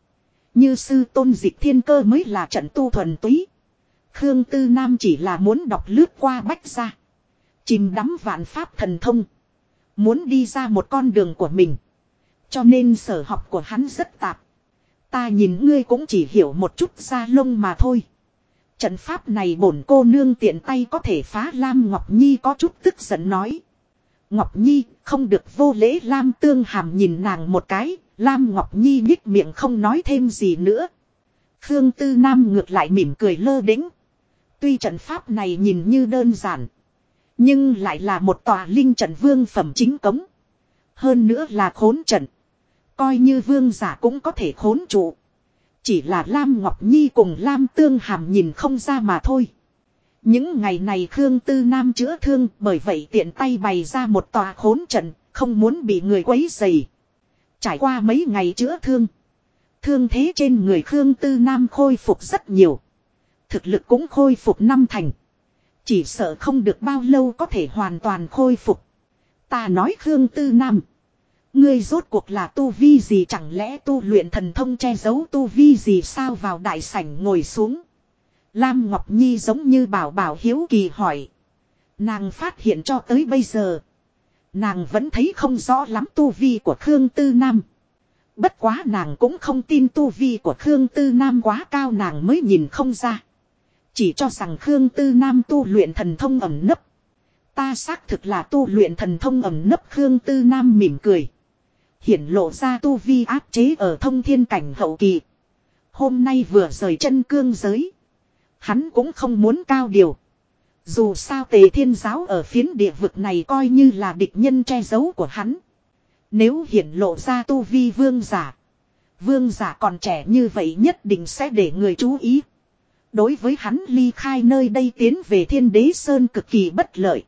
Như sư tôn Dịch Thiên Cơ mới là trận tu thuần túy. Khương Tư Nam chỉ là muốn đọc lướt qua bách gia. Chìm đắm vạn pháp thần thông. Muốn đi ra một con đường của mình. Cho nên sở học của hắn rất tạp. Ta nhìn ngươi cũng chỉ hiểu một chút da lông mà thôi. Trận pháp này bổn cô nương tiện tay có thể phá. Lam Ngọc Nhi có chút tức giận nói. Ngọc Nhi không được vô lễ. Lam Tương Hàm nhìn nàng một cái. Lam Ngọc Nhi nhích miệng không nói thêm gì nữa. Khương Tư Nam ngược lại mỉm cười lơ đĩnh. Tuy trận pháp này nhìn như đơn giản. Nhưng lại là một tòa linh trận vương phẩm chính cống. Hơn nữa là khốn trận. Coi như vương giả cũng có thể khốn trụ. Chỉ là Lam Ngọc Nhi cùng Lam Tương Hàm nhìn không ra mà thôi. Những ngày này Khương Tư Nam chữa thương, bởi vậy tiện tay bày ra một tòa khốn trận, không muốn bị người quấy rầy. Trải qua mấy ngày chữa thương. Thương thế trên người Khương Tư Nam khôi phục rất nhiều. Thực lực cũng khôi phục 5 thành. Chỉ sợ không được bao lâu có thể hoàn toàn khôi phục. Ta nói Khương Tư Nam. Ngươi rốt cuộc là tu vi gì, chẳng lẽ tu luyện thần thông che giấu tu vi gì sao? Vào đại sảnh ngồi xuống. Lam Ngọc Nhi giống như bảo bảo hiếu kỳ hỏi. Nàng phát hiện cho tới bây giờ. Nàng vẫn thấy không rõ lắm tu vi của Khương Tư Nam. Bất quá nàng cũng không tin tu vi của Khương Tư Nam quá cao, nàng mới nhìn không ra. Chỉ cho rằng Khương Tư Nam tu luyện thần thông ẩn nấp. Ta xác thực là tu luyện thần thông ẩn nấp. Khương Tư Nam mỉm cười. Hiển lộ ra tu vi áp chế ở thông thiên cảnh hậu kỳ. Hôm nay vừa rời chân cương giới. Hắn cũng không muốn cao điều. Dù sao Tề Thiên Giáo ở phiến địa vực này coi như là địch nhân che giấu của hắn. Nếu hiển lộ ra tu vi vương giả. Vương giả còn trẻ như vậy nhất định sẽ để người chú ý. Đối với hắn ly khai nơi đây tiến về Thiên Đế Sơn cực kỳ bất lợi.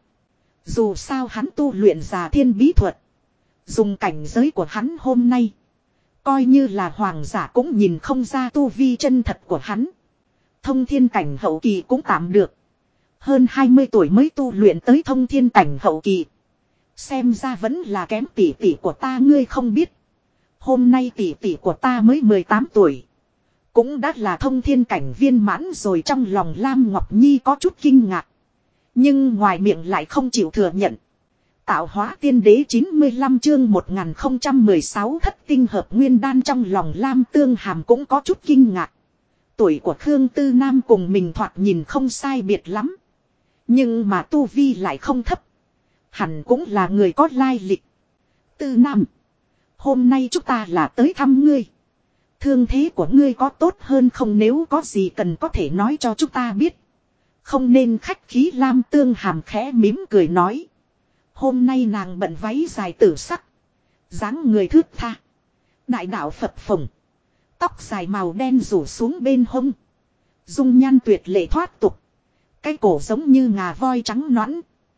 Dù sao hắn tu luyện giả thiên bí thuật. Dùng cảnh giới của hắn hôm nay. Coi như là hoàng giả cũng nhìn không ra tu vi chân thật của hắn. Thông thiên cảnh hậu kỳ cũng tạm được. Hơn 20 tuổi mới tu luyện tới thông thiên cảnh hậu kỳ. Xem ra vẫn là kém tỷ tỷ của ta, ngươi không biết. Hôm nay tỷ tỷ của ta mới 18 tuổi. Cũng đã là thông thiên cảnh viên mãn rồi. Trong lòng Lam Ngọc Nhi có chút kinh ngạc. Nhưng ngoài miệng lại không chịu thừa nhận. Tạo hóa tiên đế 95 chương 1016 thất tinh hợp nguyên đan. Trong lòng Lam Tương Hàm cũng có chút kinh ngạc. Tuổi của Khương Tư Nam cùng mình thoạt nhìn không sai biệt lắm. Nhưng mà tu vi lại không thấp. Hẳn cũng là người có lai lịch. Tư Nam. Hôm nay chúng ta là tới thăm ngươi. Thương thế của ngươi có tốt hơn không, nếu có gì cần có thể nói cho chúng ta biết. Không nên khách khí. Lam Tương Hàm khẽ mím cười nói. Hôm nay nàng bận váy dài tử sắc. Dáng người thướt tha. Đại đạo Phật phồng. Tóc dài màu đen rủ xuống bên hông. Dung nhan tuyệt lệ thoát tục. Cái cổ giống như ngà voi trắng nõn.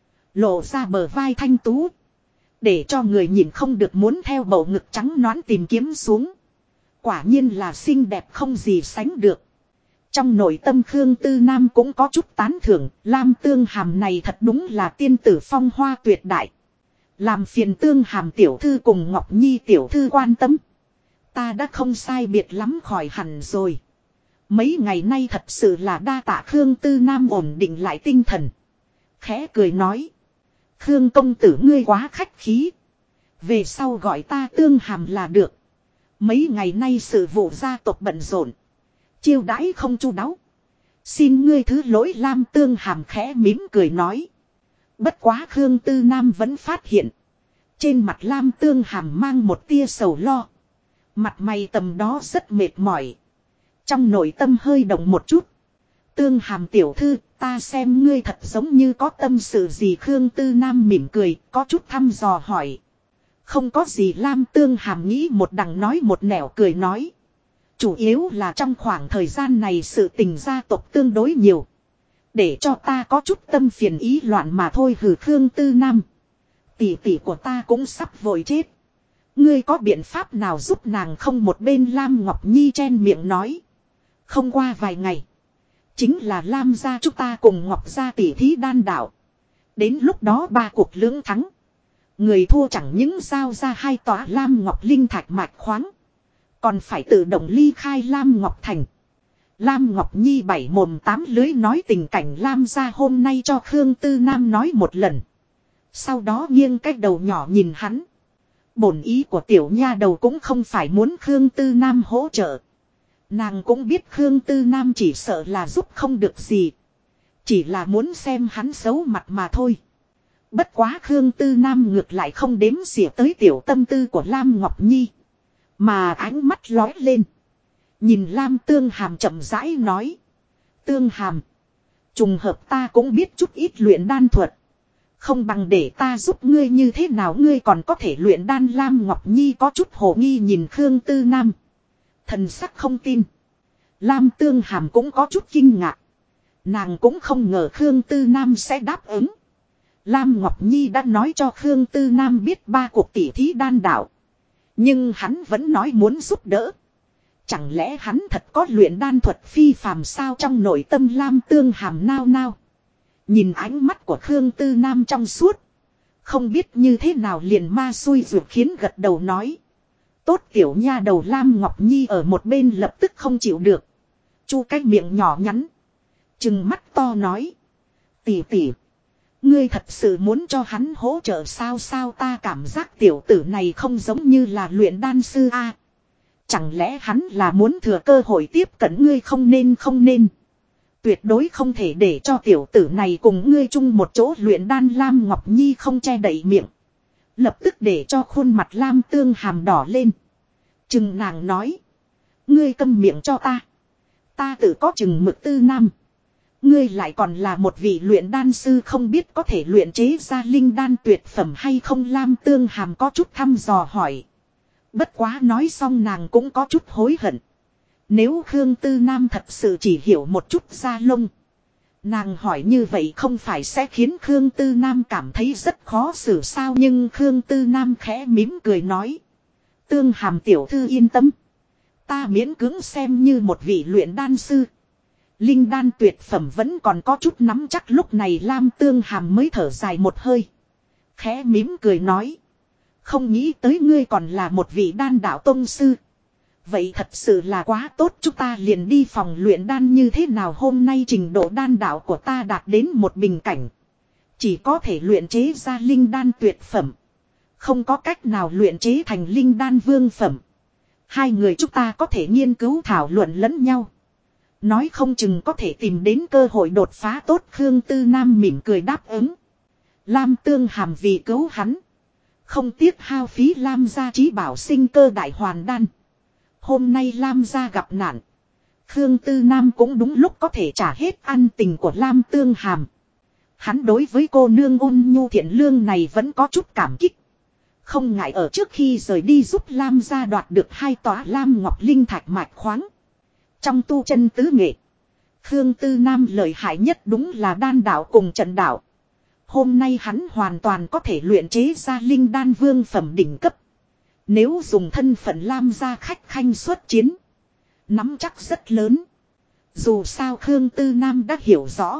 Lộ ra bờ vai thanh tú. Để cho người nhìn không được muốn theo bầu ngực trắng nõn tìm kiếm xuống. Quả nhiên là xinh đẹp không gì sánh được. Trong nội tâm Khương Tư Nam cũng có chút tán thưởng. Lam Tương Hàm này thật đúng là tiên tử phong hoa tuyệt đại. Làm phiền Tương Hàm tiểu thư cùng Ngọc Nhi tiểu thư quan tâm. Ta đã không sai biệt lắm khỏi hẳn rồi. Mấy ngày nay thật sự là đa tạ. Khương Tư Nam ổn định lại tinh thần. Khẽ cười nói. Khương công tử ngươi quá khách khí. Về sau gọi ta Tương Hàm là được. Mấy ngày nay sự vụ gia tộc bận rộn. Chiêu đãi không chu đáo. Xin ngươi thứ lỗi. Lam Tương Hàm khẽ mím cười nói. Bất quá Khương Tư Nam vẫn phát hiện. Trên mặt Lam Tương Hàm mang một tia sầu lo. Mặt mày tầm đó rất mệt mỏi. Trong nội tâm hơi động một chút. Tương Hàm tiểu thư, ta xem ngươi thật giống như có tâm sự gì. Khương Tư Nam mỉm cười, có chút thăm dò hỏi. Không có gì. Lam Tương Hàm nghĩ một đằng nói một nẻo cười nói. Chủ yếu là trong khoảng thời gian này sự tình gia tộc tương đối nhiều. Để cho ta có chút tâm phiền ý loạn mà thôi. Hừ. Khương Tư Nam. Tỷ tỷ của ta cũng sắp vội chết. Ngươi có biện pháp nào giúp nàng không? Một bên Lam Ngọc Nhi chen miệng nói. Không qua vài ngày. Chính là Lam gia chúng ta cùng Ngọc gia tỉ thí đan đạo. Đến lúc đó 3 cuộc lưỡng thắng. Người thua chẳng những giao ra 2 tòa Lam Ngọc Linh thạch mạch khoáng. Còn phải tự động ly khai Lam Ngọc Thành. Lam Ngọc Nhi bảy mồm tám lưới nói tình cảnh Lam gia hôm nay cho Khương Tư Nam nói một lần. Sau đó nghiêng cái đầu nhỏ nhìn hắn. Bổn ý của tiểu nha đầu cũng không phải muốn Khương Tư Nam hỗ trợ. Nàng cũng biết Khương Tư Nam chỉ sợ là giúp không được gì. Chỉ là muốn xem hắn xấu mặt mà thôi. Bất quá Khương Tư Nam ngược lại không đếm xỉa tới tiểu tâm tư của Lam Ngọc Nhi. Mà ánh mắt lói lên. Nhìn Lam Tương Hàm chậm rãi nói. Tương Hàm. Trùng hợp ta cũng biết chút ít luyện đan thuật. Không bằng để ta giúp ngươi như thế nào ngươi còn có thể luyện đan. Lam Ngọc Nhi có chút hồ nghi nhìn Khương Tư Nam. Thần sắc không tin. Lam Tương Hàm cũng có chút kinh ngạc. Nàng cũng không ngờ Khương Tư Nam sẽ đáp ứng. Lam Ngọc Nhi đã nói cho Khương Tư Nam biết 3 cuộc tỉ thí đan đạo. Nhưng hắn vẫn nói muốn giúp đỡ. Chẳng lẽ hắn thật có luyện đan thuật phi phàm sao? Trong nội tâm Lam Tương Hàm nao nao. Nhìn ánh mắt của Khương Tư Nam trong suốt. Không biết như thế nào liền ma xui ruột khiến gật đầu nói. Tốt tiểu nha đầu. Lam Ngọc Nhi ở một bên lập tức không chịu được. Chu cái miệng nhỏ nhắn. Trừng mắt to nói. Tỷ tỷ. Ngươi thật sự muốn cho hắn hỗ trợ sao? Sao ta cảm giác tiểu tử này không giống như là luyện đan sư a? Chẳng lẽ hắn là muốn thừa cơ hội tiếp cận ngươi? Không nên. Tuyệt đối không thể để cho tiểu tử này cùng ngươi chung một chỗ luyện đan. Lam Ngọc Nhi không che đậy miệng. Lập tức để cho khuôn mặt Lam Tương Hàm đỏ lên. Chừng nàng nói. Ngươi câm miệng cho ta. Ta tự có chừng mực. Tư Nam. Ngươi lại còn là một vị luyện đan sư, không biết có thể luyện chế ra linh đan tuyệt phẩm hay không? Lam Tương Hàm có chút thăm dò hỏi. Bất quá nói xong nàng cũng có chút hối hận. Nếu Khương Tư Nam thật sự chỉ hiểu một chút da lông. Nàng hỏi như vậy không phải sẽ khiến Khương Tư Nam cảm thấy rất khó xử sao? Nhưng Khương Tư Nam khẽ mím cười nói. Tương Hàm tiểu thư yên tâm. Ta miễn cưỡng xem như một vị luyện đan sư. Linh đan tuyệt phẩm vẫn còn có chút nắm chắc. Lúc này Lam Tương Hàm mới thở dài một hơi. Khẽ mím cười nói. Không nghĩ tới ngươi còn là một vị đan đạo tông sư. Vậy thật sự là quá tốt. Chúng ta liền đi phòng luyện đan như thế nào? Hôm nay trình độ đan đạo của ta đạt đến một bình cảnh. Chỉ có thể luyện chế ra linh đan tuyệt phẩm. Không có cách nào luyện chế thành linh đan vương phẩm. Hai người chúng ta có thể nghiên cứu thảo luận lẫn nhau. Nói không chừng có thể tìm đến cơ hội đột phá. Tốt. Khương Tư Nam mỉm cười đáp ứng. Lam Tương Hàm vì cứu hắn. Không tiếc hao phí Lam gia chí bảo sinh cơ đại hoàn đan. Hôm nay Lam gia gặp nạn. Khương Tư Nam cũng đúng lúc có thể trả hết ân tình của Lam Tương Hàm. Hắn đối với cô nương ôn nhu thiện lương này vẫn có chút cảm kích. Không ngại ở trước khi rời đi giúp Lam gia đoạt được 2 tòa Lam Ngọc Linh Thạch mạch khoáng. Trong tu chân tứ nghệ, Khương Tư Nam lợi hại nhất đúng là đan đạo cùng trận đạo. Hôm nay hắn hoàn toàn có thể luyện chế ra linh đan vương phẩm đỉnh cấp. Nếu dùng thân phận Lam gia khách khanh xuất chiến, nắm chắc rất lớn. Dù sao Khương Tư Nam đã hiểu rõ.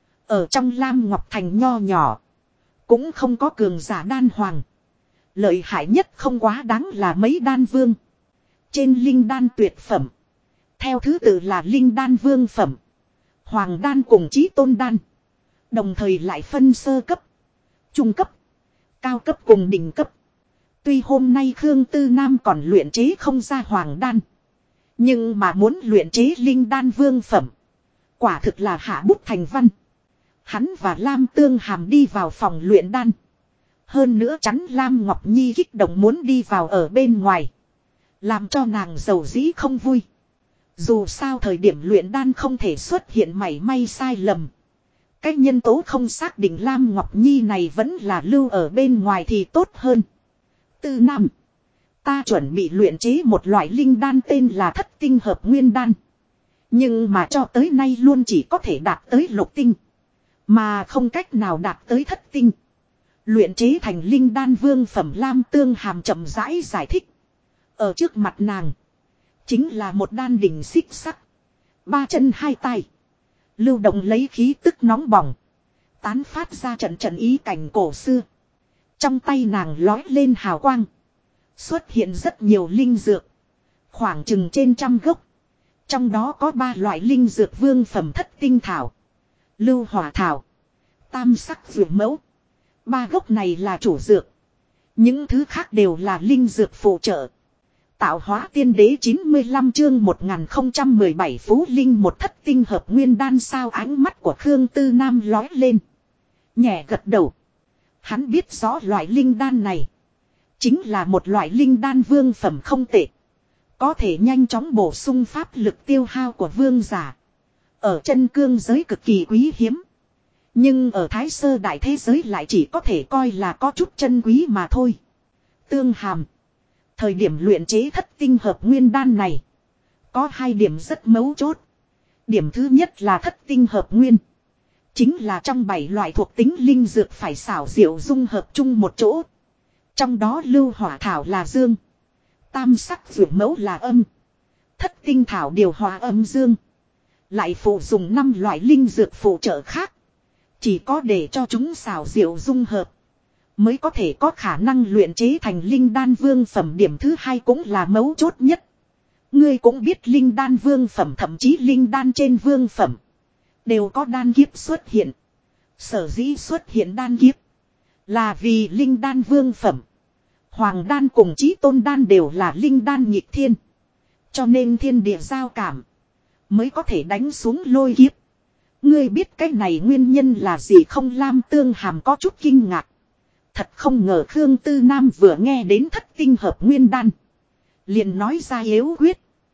Ở trong Lam Ngọc Thành nho nhỏ, cũng không có cường giả đan hoàng. Lợi hại nhất không quá đáng là mấy đan vương. Trên linh đan tuyệt phẩm, theo thứ tự là linh đan vương phẩm, hoàng đan cùng chí tôn đan. Đồng thời lại phân sơ cấp, trung cấp, cao cấp cùng đỉnh cấp. Tuy hôm nay Khương Tư Nam còn luyện chế không ra hoàng đan, nhưng mà muốn luyện chế linh đan vương phẩm, quả thực là hạ bút thành văn. Hắn và Lam Tương Hàm đi vào phòng luyện đan. Hơn nữa chắn Lam Ngọc Nhi kích động muốn đi vào ở bên ngoài, làm cho nàng giàu dĩ không vui. Dù sao thời điểm luyện đan không thể xuất hiện mảy may sai lầm. Cái nhân tố không xác định Lam Ngọc Nhi này vẫn là lưu ở bên ngoài thì tốt hơn. Tư Nam, ta chuẩn bị luyện chế một loại linh đan tên là Thất Tinh Hợp Nguyên Đan. Nhưng mà cho tới nay luôn chỉ có thể đạt tới lục tinh, mà không cách nào đạt tới thất tinh. Luyện chế thành linh đan vương phẩm. Lam Tương Hàm chậm rãi giải thích. Ở trước mặt nàng, chính là một đan đỉnh xích sắc, 3 chân 2 tay, lưu động lấy khí tức nóng bỏng, tán phát ra trận trận ý cảnh cổ xưa. Trong tay nàng lói lên hào quang, xuất hiện rất nhiều linh dược. Khoảng chừng trên 100 gốc. Trong đó có 3 loại linh dược vương phẩm thất tinh thảo, lưu hỏa thảo, tam sắc dược mẫu. 3 gốc này là chủ dược. Những thứ khác đều là linh dược phụ trợ. Tạo hóa tiên đế 95 chương 1017 phú linh một thất tinh hợp nguyên đan. Sao ánh mắt của Khương Tư Nam lói lên. Nhẹ gật đầu. Hắn biết rõ loại linh đan này chính là một loại linh đan vương phẩm không tệ. Có thể nhanh chóng bổ sung pháp lực tiêu hao của vương giả. Ở chân cương giới cực kỳ quý hiếm. Nhưng ở Thái Sơ đại thế giới lại chỉ có thể coi là có chút chân quý mà thôi. Tương hàm. Thời điểm luyện chế thất tinh hợp nguyên đan này, có 2 điểm rất mấu chốt. Điểm thứ nhất là thất tinh hợp nguyên. Chính là trong 7 loại thuộc tính linh dược phải xảo diệu dung hợp chung một chỗ. Trong đó lưu hỏa thảo là dương. Tam sắc dược mẫu là âm. Thất tinh thảo điều hòa âm dương. Lại phụ dùng 5 loại linh dược phụ trợ khác. Chỉ có để cho chúng xảo diệu dung hợp, mới có thể có khả năng luyện chế thành linh đan vương phẩm. Điểm thứ hai cũng là mấu chốt nhất. Ngươi cũng biết linh đan vương phẩm, thậm chí linh đan trên vương phẩm, đều có đan kiếp xuất hiện. Sở dĩ xuất hiện đan kiếp, là vì linh đan vương phẩm. Hoàng đan cùng chí tôn đan đều là linh đan nghịch thiên. Cho nên thiên địa giao cảm, mới có thể đánh xuống lôi kiếp. Ngươi biết cái này nguyên nhân là gì không? Lam Tương Hàm có chút kinh ngạc. Thật không ngờ Khương Tư Nam vừa nghe đến thất tinh hợp nguyên đan, liền nói ra yếu quyết.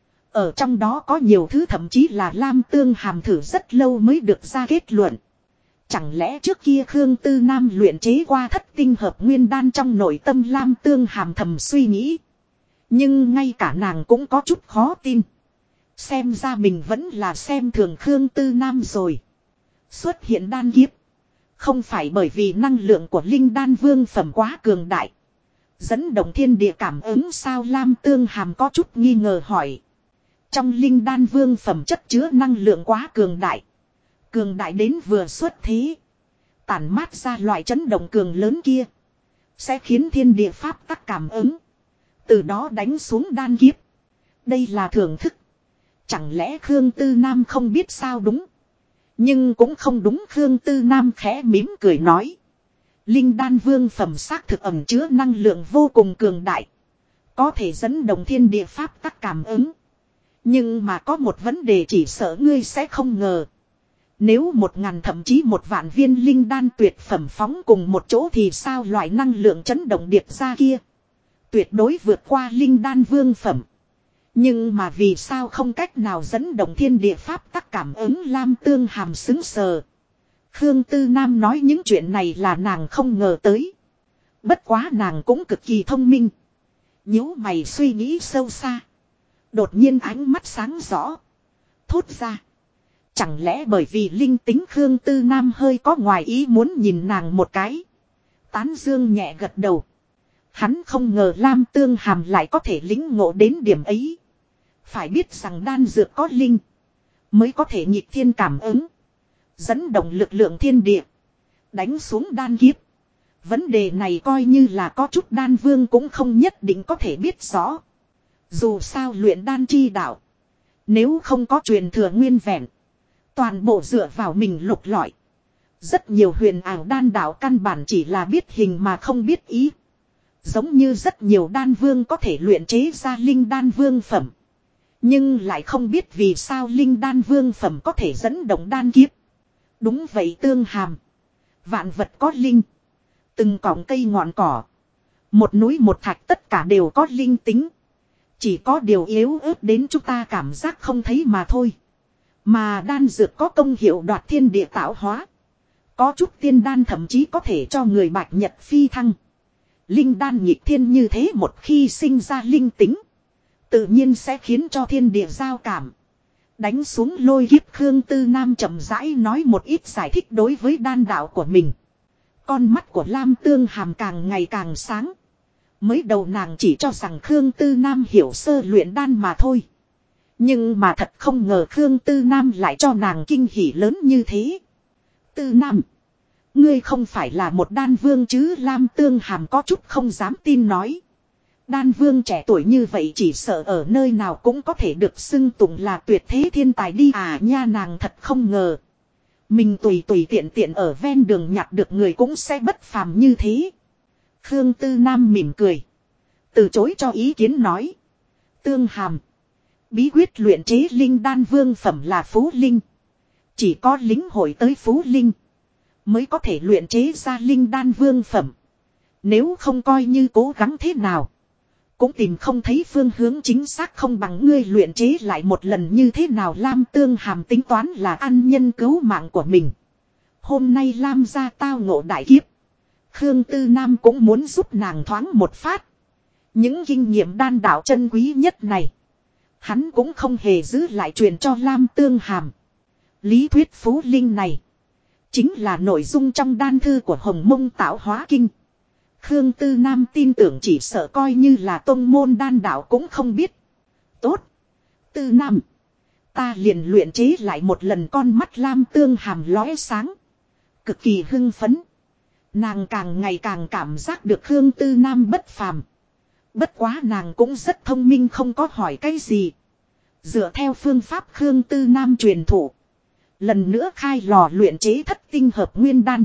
Ở trong đó có nhiều thứ thậm chí là Lam Tương Hàm thử rất lâu mới được ra kết luận. Chẳng lẽ trước kia Khương Tư Nam luyện chế qua thất tinh hợp nguyên đan? Trong nội tâm Lam Tương Hàm thầm suy nghĩ. Nhưng ngay cả nàng cũng có chút khó tin. Xem ra mình vẫn là xem thường Khương Tư Nam rồi. Xuất hiện đan kiếp, không phải bởi vì năng lượng của linh đan vương phẩm quá cường đại, dẫn động thiên địa cảm ứng sao? Lam Tương Hàm có chút nghi ngờ hỏi. Trong linh đan vương phẩm chất chứa năng lượng quá cường đại. Cường đại đến vừa xuất thế, tản mát ra loại chấn động cường lớn kia, sẽ khiến thiên địa pháp tắc cảm ứng, từ đó đánh xuống đan kiếp. Đây là thưởng thức. Chẳng lẽ Khương Tư Nam không biết sao? Đúng. Nhưng cũng không đúng. Khương Tư Nam khẽ mỉm cười nói. Linh đan vương phẩm xác thực ẩn chứa năng lượng vô cùng cường đại, có thể dẫn động thiên địa pháp tắc cảm ứng. Nhưng mà có một vấn đề chỉ sợ ngươi sẽ không ngờ. Nếu 1000 thậm chí 1.000.000 viên linh đan tuyệt phẩm phóng cùng một chỗ thì sao? Loại năng lượng chấn động điệp ra kia tuyệt đối vượt qua linh đan vương phẩm. Nhưng mà vì sao không cách nào dẫn động thiên địa pháp tắc cảm ứng? Lam Tương Hàm sững sờ. Khương Tư Nam nói những chuyện này là nàng không ngờ tới. Bất quá nàng cũng cực kỳ thông minh. Nhíu mày suy nghĩ sâu xa. Đột nhiên ánh mắt sáng rõ. Thốt ra. Chẳng lẽ bởi vì linh tính? Khương Tư Nam hơi có ngoài ý muốn nhìn nàng một cái. Tán dương nhẹ gật đầu. Hắn không ngờ Lam Tương Hàm lại có thể lĩnh ngộ đến điểm ấy. Phải biết rằng đan dược có linh, mới có thể nhịp thiên cảm ứng, dẫn động lực lượng thiên địa, đánh xuống đan kiếp. Vấn đề này coi như là có chút đan vương cũng không nhất định có thể biết rõ. Dù sao luyện đan chi đạo, nếu không có truyền thừa nguyên vẹn, toàn bộ dựa vào mình lục lọi. Rất nhiều huyền ảo đan đạo căn bản chỉ là biết hình mà không biết ý. Giống như rất nhiều đan vương có thể luyện chế ra linh đan vương phẩm, nhưng lại không biết vì sao linh đan vương phẩm có thể dẫn động đan kiếp. Đúng vậy Tương Hàm. Vạn vật có linh. Từng cọng cây ngọn cỏ, một núi một thạch tất cả đều có linh tính. Chỉ có điều yếu ớt đến chúng ta cảm giác không thấy mà thôi. Mà đan dược có công hiệu đoạt thiên địa tạo hóa. Có chút tiên đan thậm chí có thể cho người bạch nhật phi thăng. Linh đan nhịp thiên như thế, một khi sinh ra linh tính, tự nhiên sẽ khiến cho thiên địa giao cảm, đánh xuống lôi kiếp. Khương Tư Nam chậm rãi nói một ít giải thích đối với đan đạo của mình. Con mắt của Lam Tương Hàm càng ngày càng sáng. Mới đầu nàng chỉ cho rằng Khương Tư Nam hiểu sơ luyện đan mà thôi. Nhưng mà thật không ngờ Khương Tư Nam lại cho nàng kinh hỉ lớn như thế. Tư Nam, ngươi không phải là một đan vương chứ? Lam Tương Hàm có chút không dám tin nói. Đan vương trẻ tuổi như vậy chỉ sợ ở nơi nào cũng có thể được xưng tụng là tuyệt thế thiên tài đi à nha, nàng thật không ngờ. Mình tùy tùy tiện tiện ở ven đường nhặt được người cũng sẽ bất phàm như thế. Khương Tư Nam mỉm cười. Từ chối cho ý kiến nói. Tương Hàm. Bí quyết luyện chế linh đan vương phẩm là phú linh. Chỉ có lính hội tới phú linh mới có thể luyện chế ra linh đan vương phẩm. Nếu không coi như cố gắng thế nào cũng tìm không thấy phương hướng chính xác, không bằng ngươi luyện chế lại một lần như thế nào. Lam Tương Hàm tính toán là ăn nhân cứu mạng của mình. Hôm nay Lam gia tao ngộ đại kiếp. Khương Tư Nam cũng muốn giúp nàng thoáng một phát. Những kinh nghiệm đan đạo chân quý nhất này hắn cũng không hề giữ lại truyền cho Lam Tương Hàm. Lý thuyết phú linh này chính là nội dung trong đan thư của Hồng Mông Tạo Hóa Kinh. Khương Tư Nam tin tưởng chỉ sợ coi như là tông môn đan đạo cũng không biết. Tốt. Tư Nam. Ta liền luyện chế lại một lần. Con mắt Lam Tương Hàm lóe sáng. Cực kỳ hưng phấn. Nàng càng ngày càng cảm giác được Khương Tư Nam bất phàm. Bất quá nàng cũng rất thông minh, không có hỏi cái gì. Dựa theo phương pháp Khương Tư Nam truyền thụ. Lần nữa khai lò luyện chế thất tinh hợp nguyên đan.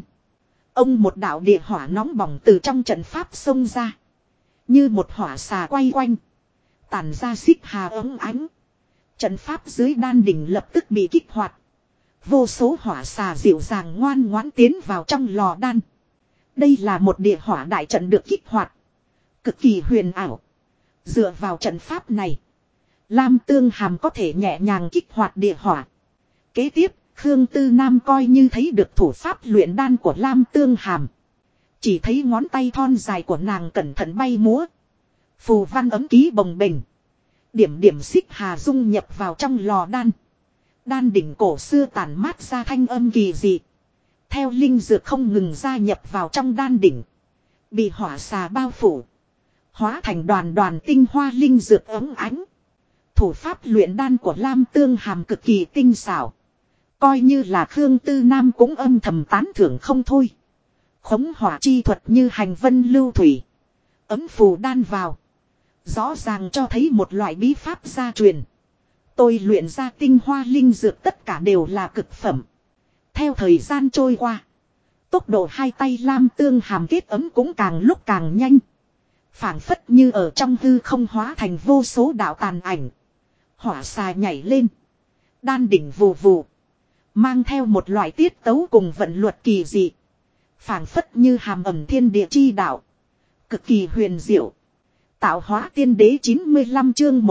Ông một đạo địa hỏa nóng bỏng từ trong trận pháp xông ra. Như một hỏa xà quay quanh. Tản ra xích hà ấm ánh. Trận pháp dưới đan đỉnh lập tức bị kích hoạt. Vô số hỏa xà dịu dàng ngoan ngoãn tiến vào trong lò đan. Đây là một địa hỏa đại trận được kích hoạt. Cực kỳ huyền ảo. Dựa vào trận pháp này, Lam Tương Hàm có thể nhẹ nhàng kích hoạt địa hỏa. Kế tiếp, Khương Tư Nam coi như thấy được thủ pháp luyện đan của Lam Tương Hàm. Chỉ thấy ngón tay thon dài của nàng cẩn thận bay múa. Phù văn ấm ký bồng bềnh. Điểm điểm xích hà dung nhập vào trong lò đan. Đan đỉnh cổ xưa tản mát ra thanh âm kỳ dị. Theo linh dược không ngừng gia nhập vào trong đan đỉnh. Bị hỏa xà bao phủ. Hóa thành đoàn đoàn tinh hoa linh dược ấm ánh. Thủ pháp luyện đan của Lam Tương Hàm cực kỳ tinh xảo. Coi như là Khương Tư Nam cũng âm thầm tán thưởng không thôi. Khống hỏa chi thuật như hành vân lưu thủy. Ấm phù đan vào. Rõ ràng cho thấy một loại bí pháp gia truyền. Tôi luyện ra tinh hoa linh dược tất cả đều là cực phẩm. Theo thời gian trôi qua, tốc độ hai tay Lam Tương Hàm kết ấm cũng càng lúc càng nhanh. Phảng phất như ở trong hư không hóa thành vô số đạo tàn ảnh. Hỏa xà nhảy lên. Đan đỉnh vù vù. Mang theo một loại tiết tấu cùng vận luật kỳ dị. Phảng phất như hàm ẩm thiên địa chi đạo. Cực kỳ huyền diệu. Tạo hóa tiên đế 95 chương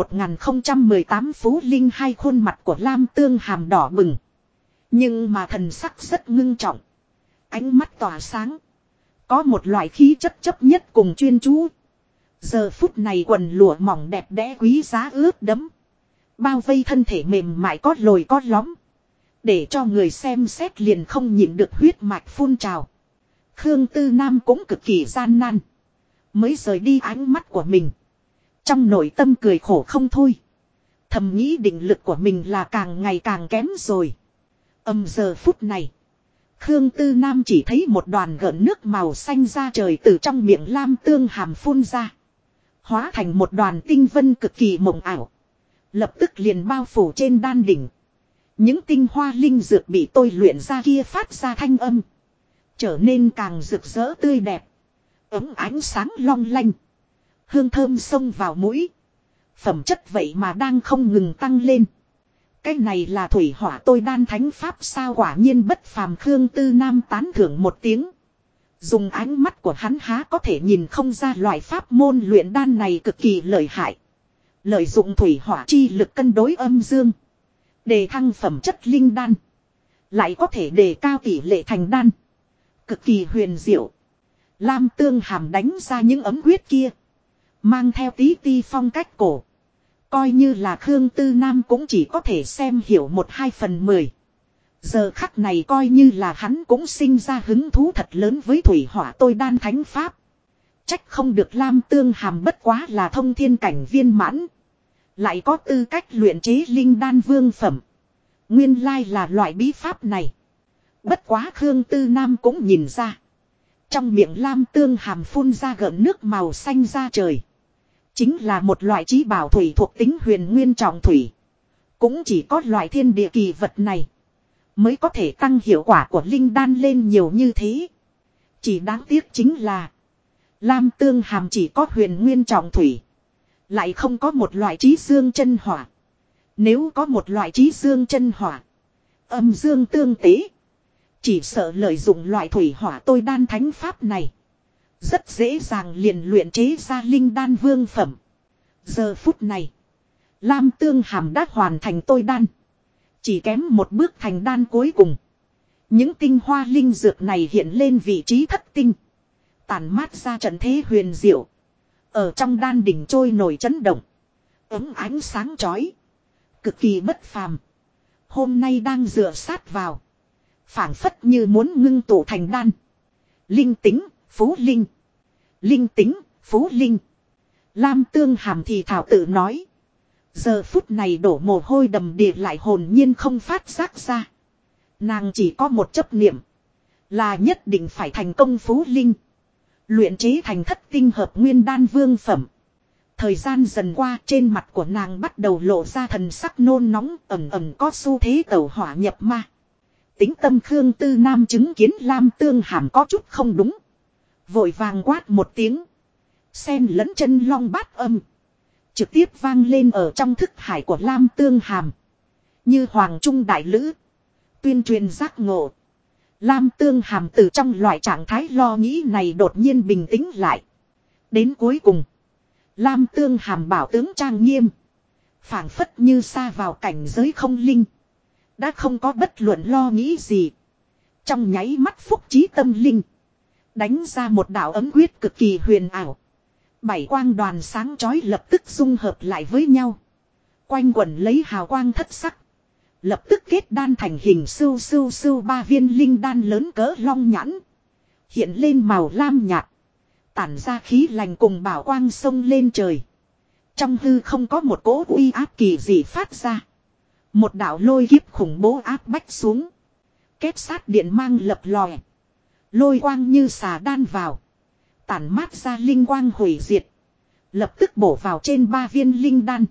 1018 Phú Linh, hai khuôn mặt của Lam Tương Hàm đỏ bừng. Nhưng mà thần sắc rất ngưng trọng. Ánh mắt tỏa sáng. Có một loại khí chất chấp nhất cùng chuyên chú. Giờ phút này quần lụa mỏng đẹp đẽ quý giá ướt đẫm. Bao vây thân thể mềm mại có lồi có lõm. Để cho người xem xét liền không nhịn được huyết mạch phun trào. Khương Tư Nam cũng cực kỳ gian nan. Mới rời đi ánh mắt của mình. Trong nội tâm cười khổ không thôi. Thầm nghĩ định lực của mình là càng ngày càng kém rồi. Giờ phút này, Khương Tư Nam chỉ thấy một đoàn gợn nước màu xanh ra trời từ trong miệng Lam Tương Hàm phun ra. Hóa thành một đoàn tinh vân cực kỳ mộng ảo. Lập tức liền bao phủ trên đan đỉnh. Những tinh hoa linh dược bị tôi luyện ra kia phát ra thanh âm. Trở nên càng rực rỡ tươi đẹp. Ấm ánh sáng long lanh. Hương thơm xông vào mũi. Phẩm chất vậy mà đang không ngừng tăng lên. Cái này là thủy hỏa tôi đan thánh pháp sao, quả nhiên bất phàm. Khương Tư Nam tán thưởng một tiếng. Dùng ánh mắt của hắn há có thể nhìn không ra loại pháp môn luyện đan này cực kỳ lợi hại. Lợi dụng thủy hỏa chi lực cân đối âm dương. Đề thăng phẩm chất linh đan. Lại có thể đề cao tỷ lệ thành đan. Cực kỳ huyền diệu. Lam Tương Hàm đánh ra những ấm huyết kia. Mang theo tí ti phong cách cổ. Coi như là Khương Tư Nam cũng chỉ có thể xem hiểu 1/2/10. Giờ khắc này coi như là hắn cũng sinh ra hứng thú thật lớn với thủy hỏa tôi đan thánh pháp. Trách không được Lam Tương Hàm bất quá là thông thiên cảnh viên mãn. Lại có tư cách luyện chế linh đan vương phẩm. Nguyên lai là loại bí pháp này. Bất quá Khương Tư Nam cũng nhìn ra. Trong miệng Lam Tương Hàm phun ra gợn nước màu xanh ra trời. Chính là một loại trí bảo thủy thuộc tính huyền nguyên trọng thủy. Cũng chỉ có loại thiên địa kỳ vật này mới có thể tăng hiệu quả của linh đan lên nhiều như thế. Chỉ đáng tiếc chính là Lam Tương Hàm chỉ có huyền nguyên trọng thủy, lại không có một loại trí dương chân hỏa. Nếu có một loại trí dương chân hỏa, âm dương tương tế, chỉ sợ lợi dụng loại thủy hỏa tôi đan thánh pháp này, rất dễ dàng liền luyện chế ra linh đan vương phẩm. Giờ phút này, Lam Tương Hàm đã hoàn thành tôi đan. Chỉ kém một bước thành đan cuối cùng. Những tinh hoa linh dược này hiện lên vị trí thất tinh, tản mát ra trận thế huyền diệu. Ở trong đan đỉnh trôi nổi chấn động, ấm ánh sáng chói, cực kỳ bất phàm. Hôm nay đang dựa sát vào, phảng phất như muốn ngưng tụ thành đan. Linh tính, phú linh. Linh tính, phú linh. Lam Tương Hàm thì thảo tự nói. Giờ phút này đổ mồ hôi đầm đìa lại hồn nhiên không phát giác ra. Nàng chỉ có một chấp niệm, là nhất định phải thành công phú linh, luyện chế thành thất tinh hợp nguyên đan vương phẩm. Thời gian dần qua, trên mặt của nàng bắt đầu lộ ra thần sắc nôn nóng, ẩn ẩn có xu thế tẩu hỏa nhập ma. Tính tâm Khương Tư Nam chứng kiến Lam Tương Hàm có chút không đúng, vội vàng quát một tiếng, xen lẫn chân long bát âm, trực tiếp vang lên ở trong thức hải của Lam Tương Hàm, như hoàng trung đại lữ, tuyên truyền giác ngộ. Lam Tương Hàm từ trong loại trạng thái lo nghĩ này đột nhiên bình tĩnh lại. Đến cuối cùng, Lam Tương Hàm bảo tướng trang nghiêm, phảng phất như xa vào cảnh giới không linh, đã không có bất luận lo nghĩ gì. Trong nháy mắt phúc trí tâm linh, đánh ra một đạo ấm quyết cực kỳ huyền ảo. 7 quang đoàn sáng chói lập tức dung hợp lại với nhau, quanh quẩn lấy hào quang thất sắc. Lập tức kết đan thành hình sưu sưu sưu 3 viên linh đan lớn cỡ long nhãn, hiện lên màu lam nhạt, tản ra khí lành cùng bảo quang sông lên trời. Trong hư không có một cỗ uy áp kỳ dị phát ra. Một đạo lôi kiếp khủng bố áp bách xuống. Kết sát điện mang lập lòe, lôi quang như xà đan vào, tản mát ra linh quang hủy diệt, lập tức bổ vào trên 3 viên linh đan.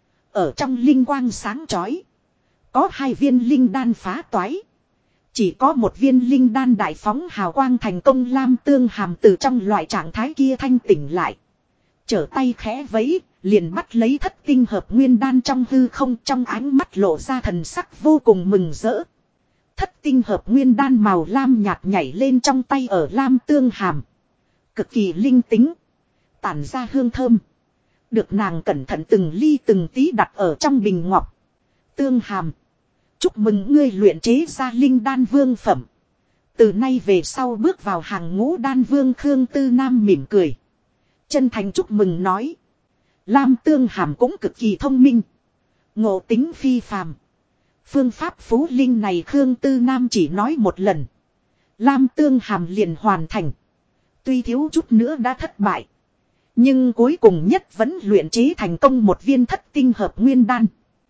Ở trong linh quang sáng chói, có 2 viên linh đan phá toái, chỉ có 1 viên linh đan đại phóng hào quang thành công. Lam Tương Hàm từ trong loại trạng thái kia thanh tỉnh lại, trở tay khẽ vẫy, liền bắt lấy thất tinh hợp nguyên đan trong hư không, trong ánh mắt lộ ra thần sắc vô cùng mừng rỡ. Thất tinh hợp nguyên đan màu lam nhạt nhảy lên trong tay ở Lam Tương Hàm, cực kỳ linh tính, tản ra hương thơm, được nàng cẩn thận từng ly từng tí đặt ở trong bình ngọc. Tương Hàm, chúc mừng ngươi luyện chế ra linh đan vương phẩm. Từ nay về sau bước vào hàng ngũ đan vương. Khương Tư Nam mỉm cười, chân thành chúc mừng nói. Lam Tương Hàm cũng cực kỳ thông minh, ngộ tính phi phàm. Phương pháp phú linh này Khương Tư Nam chỉ nói một lần, Lam Tương Hàm liền hoàn thành. Tuy thiếu chút nữa đã thất bại, nhưng cuối cùng nhất vẫn luyện chế thành công 1 viên thất tinh hợp nguyên đan.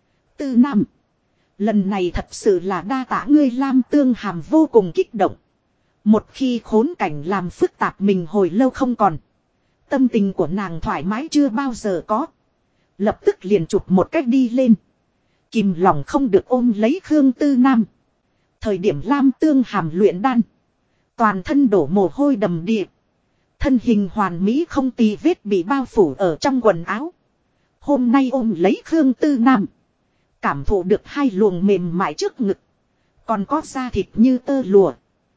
Tư Nam, lần này thật sự là đa tạ ngươi. Lam Tương Hàm vô cùng kích động. Một khi khốn cảnh làm phức tạp mình hồi lâu không còn, tâm tình của nàng thoải mái chưa bao giờ có. Lập tức liền chụp một cách đi lên, kìm lòng không được ôm lấy Khương Tư Nam. Thời điểm Lam Tương Hàm luyện đan, toàn thân đổ mồ hôi đầm đìa, thân hình hoàn mỹ không tì vết bị bao phủ ở trong quần áo. Hôm nay ôm lấy Khương Tư Nam, cảm thụ được 2 luồng mềm mại trước ngực, còn có da thịt như tơ lụa.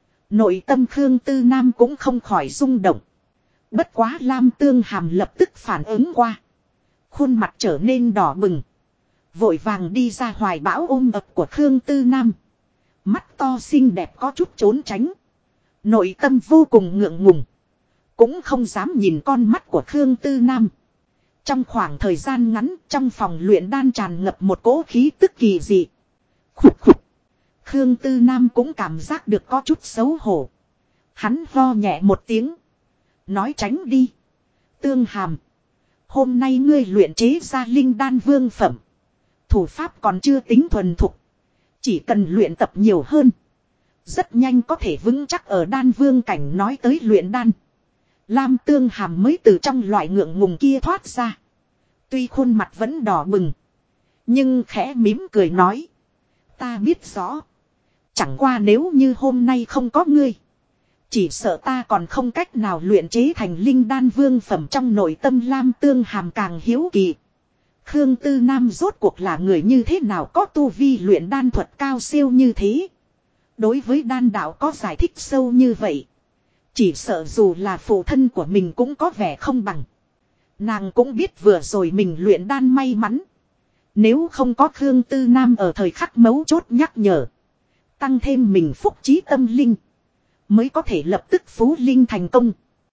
Nội tâm Khương Tư Nam cũng không khỏi rung động. Bất quá Lam Tương Hàm lập tức phản ứng qua, khuôn mặt trở nên đỏ bừng, vội vàng đi ra hoài bão ôm ập của Khương Tư Nam. Mắt to xinh đẹp có chút trốn tránh, nội tâm vô cùng ngượng ngùng, cũng không dám nhìn con mắt của Khương Tư Nam. Trong khoảng thời gian ngắn, trong phòng luyện đan tràn ngập một cỗ khí tức kỳ dị. Khục khục. Khương Tư Nam cũng cảm giác được có chút xấu hổ. Hắn ho nhẹ một tiếng, nói tránh đi. Tương Hàm, hôm nay ngươi luyện chế ra linh đan vương phẩm, thủ pháp còn chưa tính thuần thục, chỉ cần luyện tập nhiều hơn, rất nhanh có thể vững chắc ở đan vương cảnh. Nói tới luyện đan, Lam Tương Hàm mới từ trong loại ngượng ngùng kia thoát ra, Tuy khuôn mặt vẫn đỏ bừng. Nhưng khẽ mím cười nói. Ta biết rõ. Chẳng qua nếu như hôm nay không có ngươi. Chỉ sợ ta còn không cách nào luyện chế thành linh đan vương phẩm. Trong nội tâm Lam Tương Hàm càng hiếu kỳ. Khương Tư Nam rốt cuộc là người như thế nào, có tu vi luyện đan thuật cao siêu như thế. Đối với đan đạo có giải thích sâu như vậy. Chỉ sợ dù là phụ thân của mình cũng có vẻ không bằng. Nàng cũng biết vừa rồi mình luyện đan may mắn. Nếu không có Khương Tư Nam ở thời khắc mấu chốt nhắc nhở. Tăng thêm mình phúc trí tâm linh. Mới có thể lập tức phú linh thành công.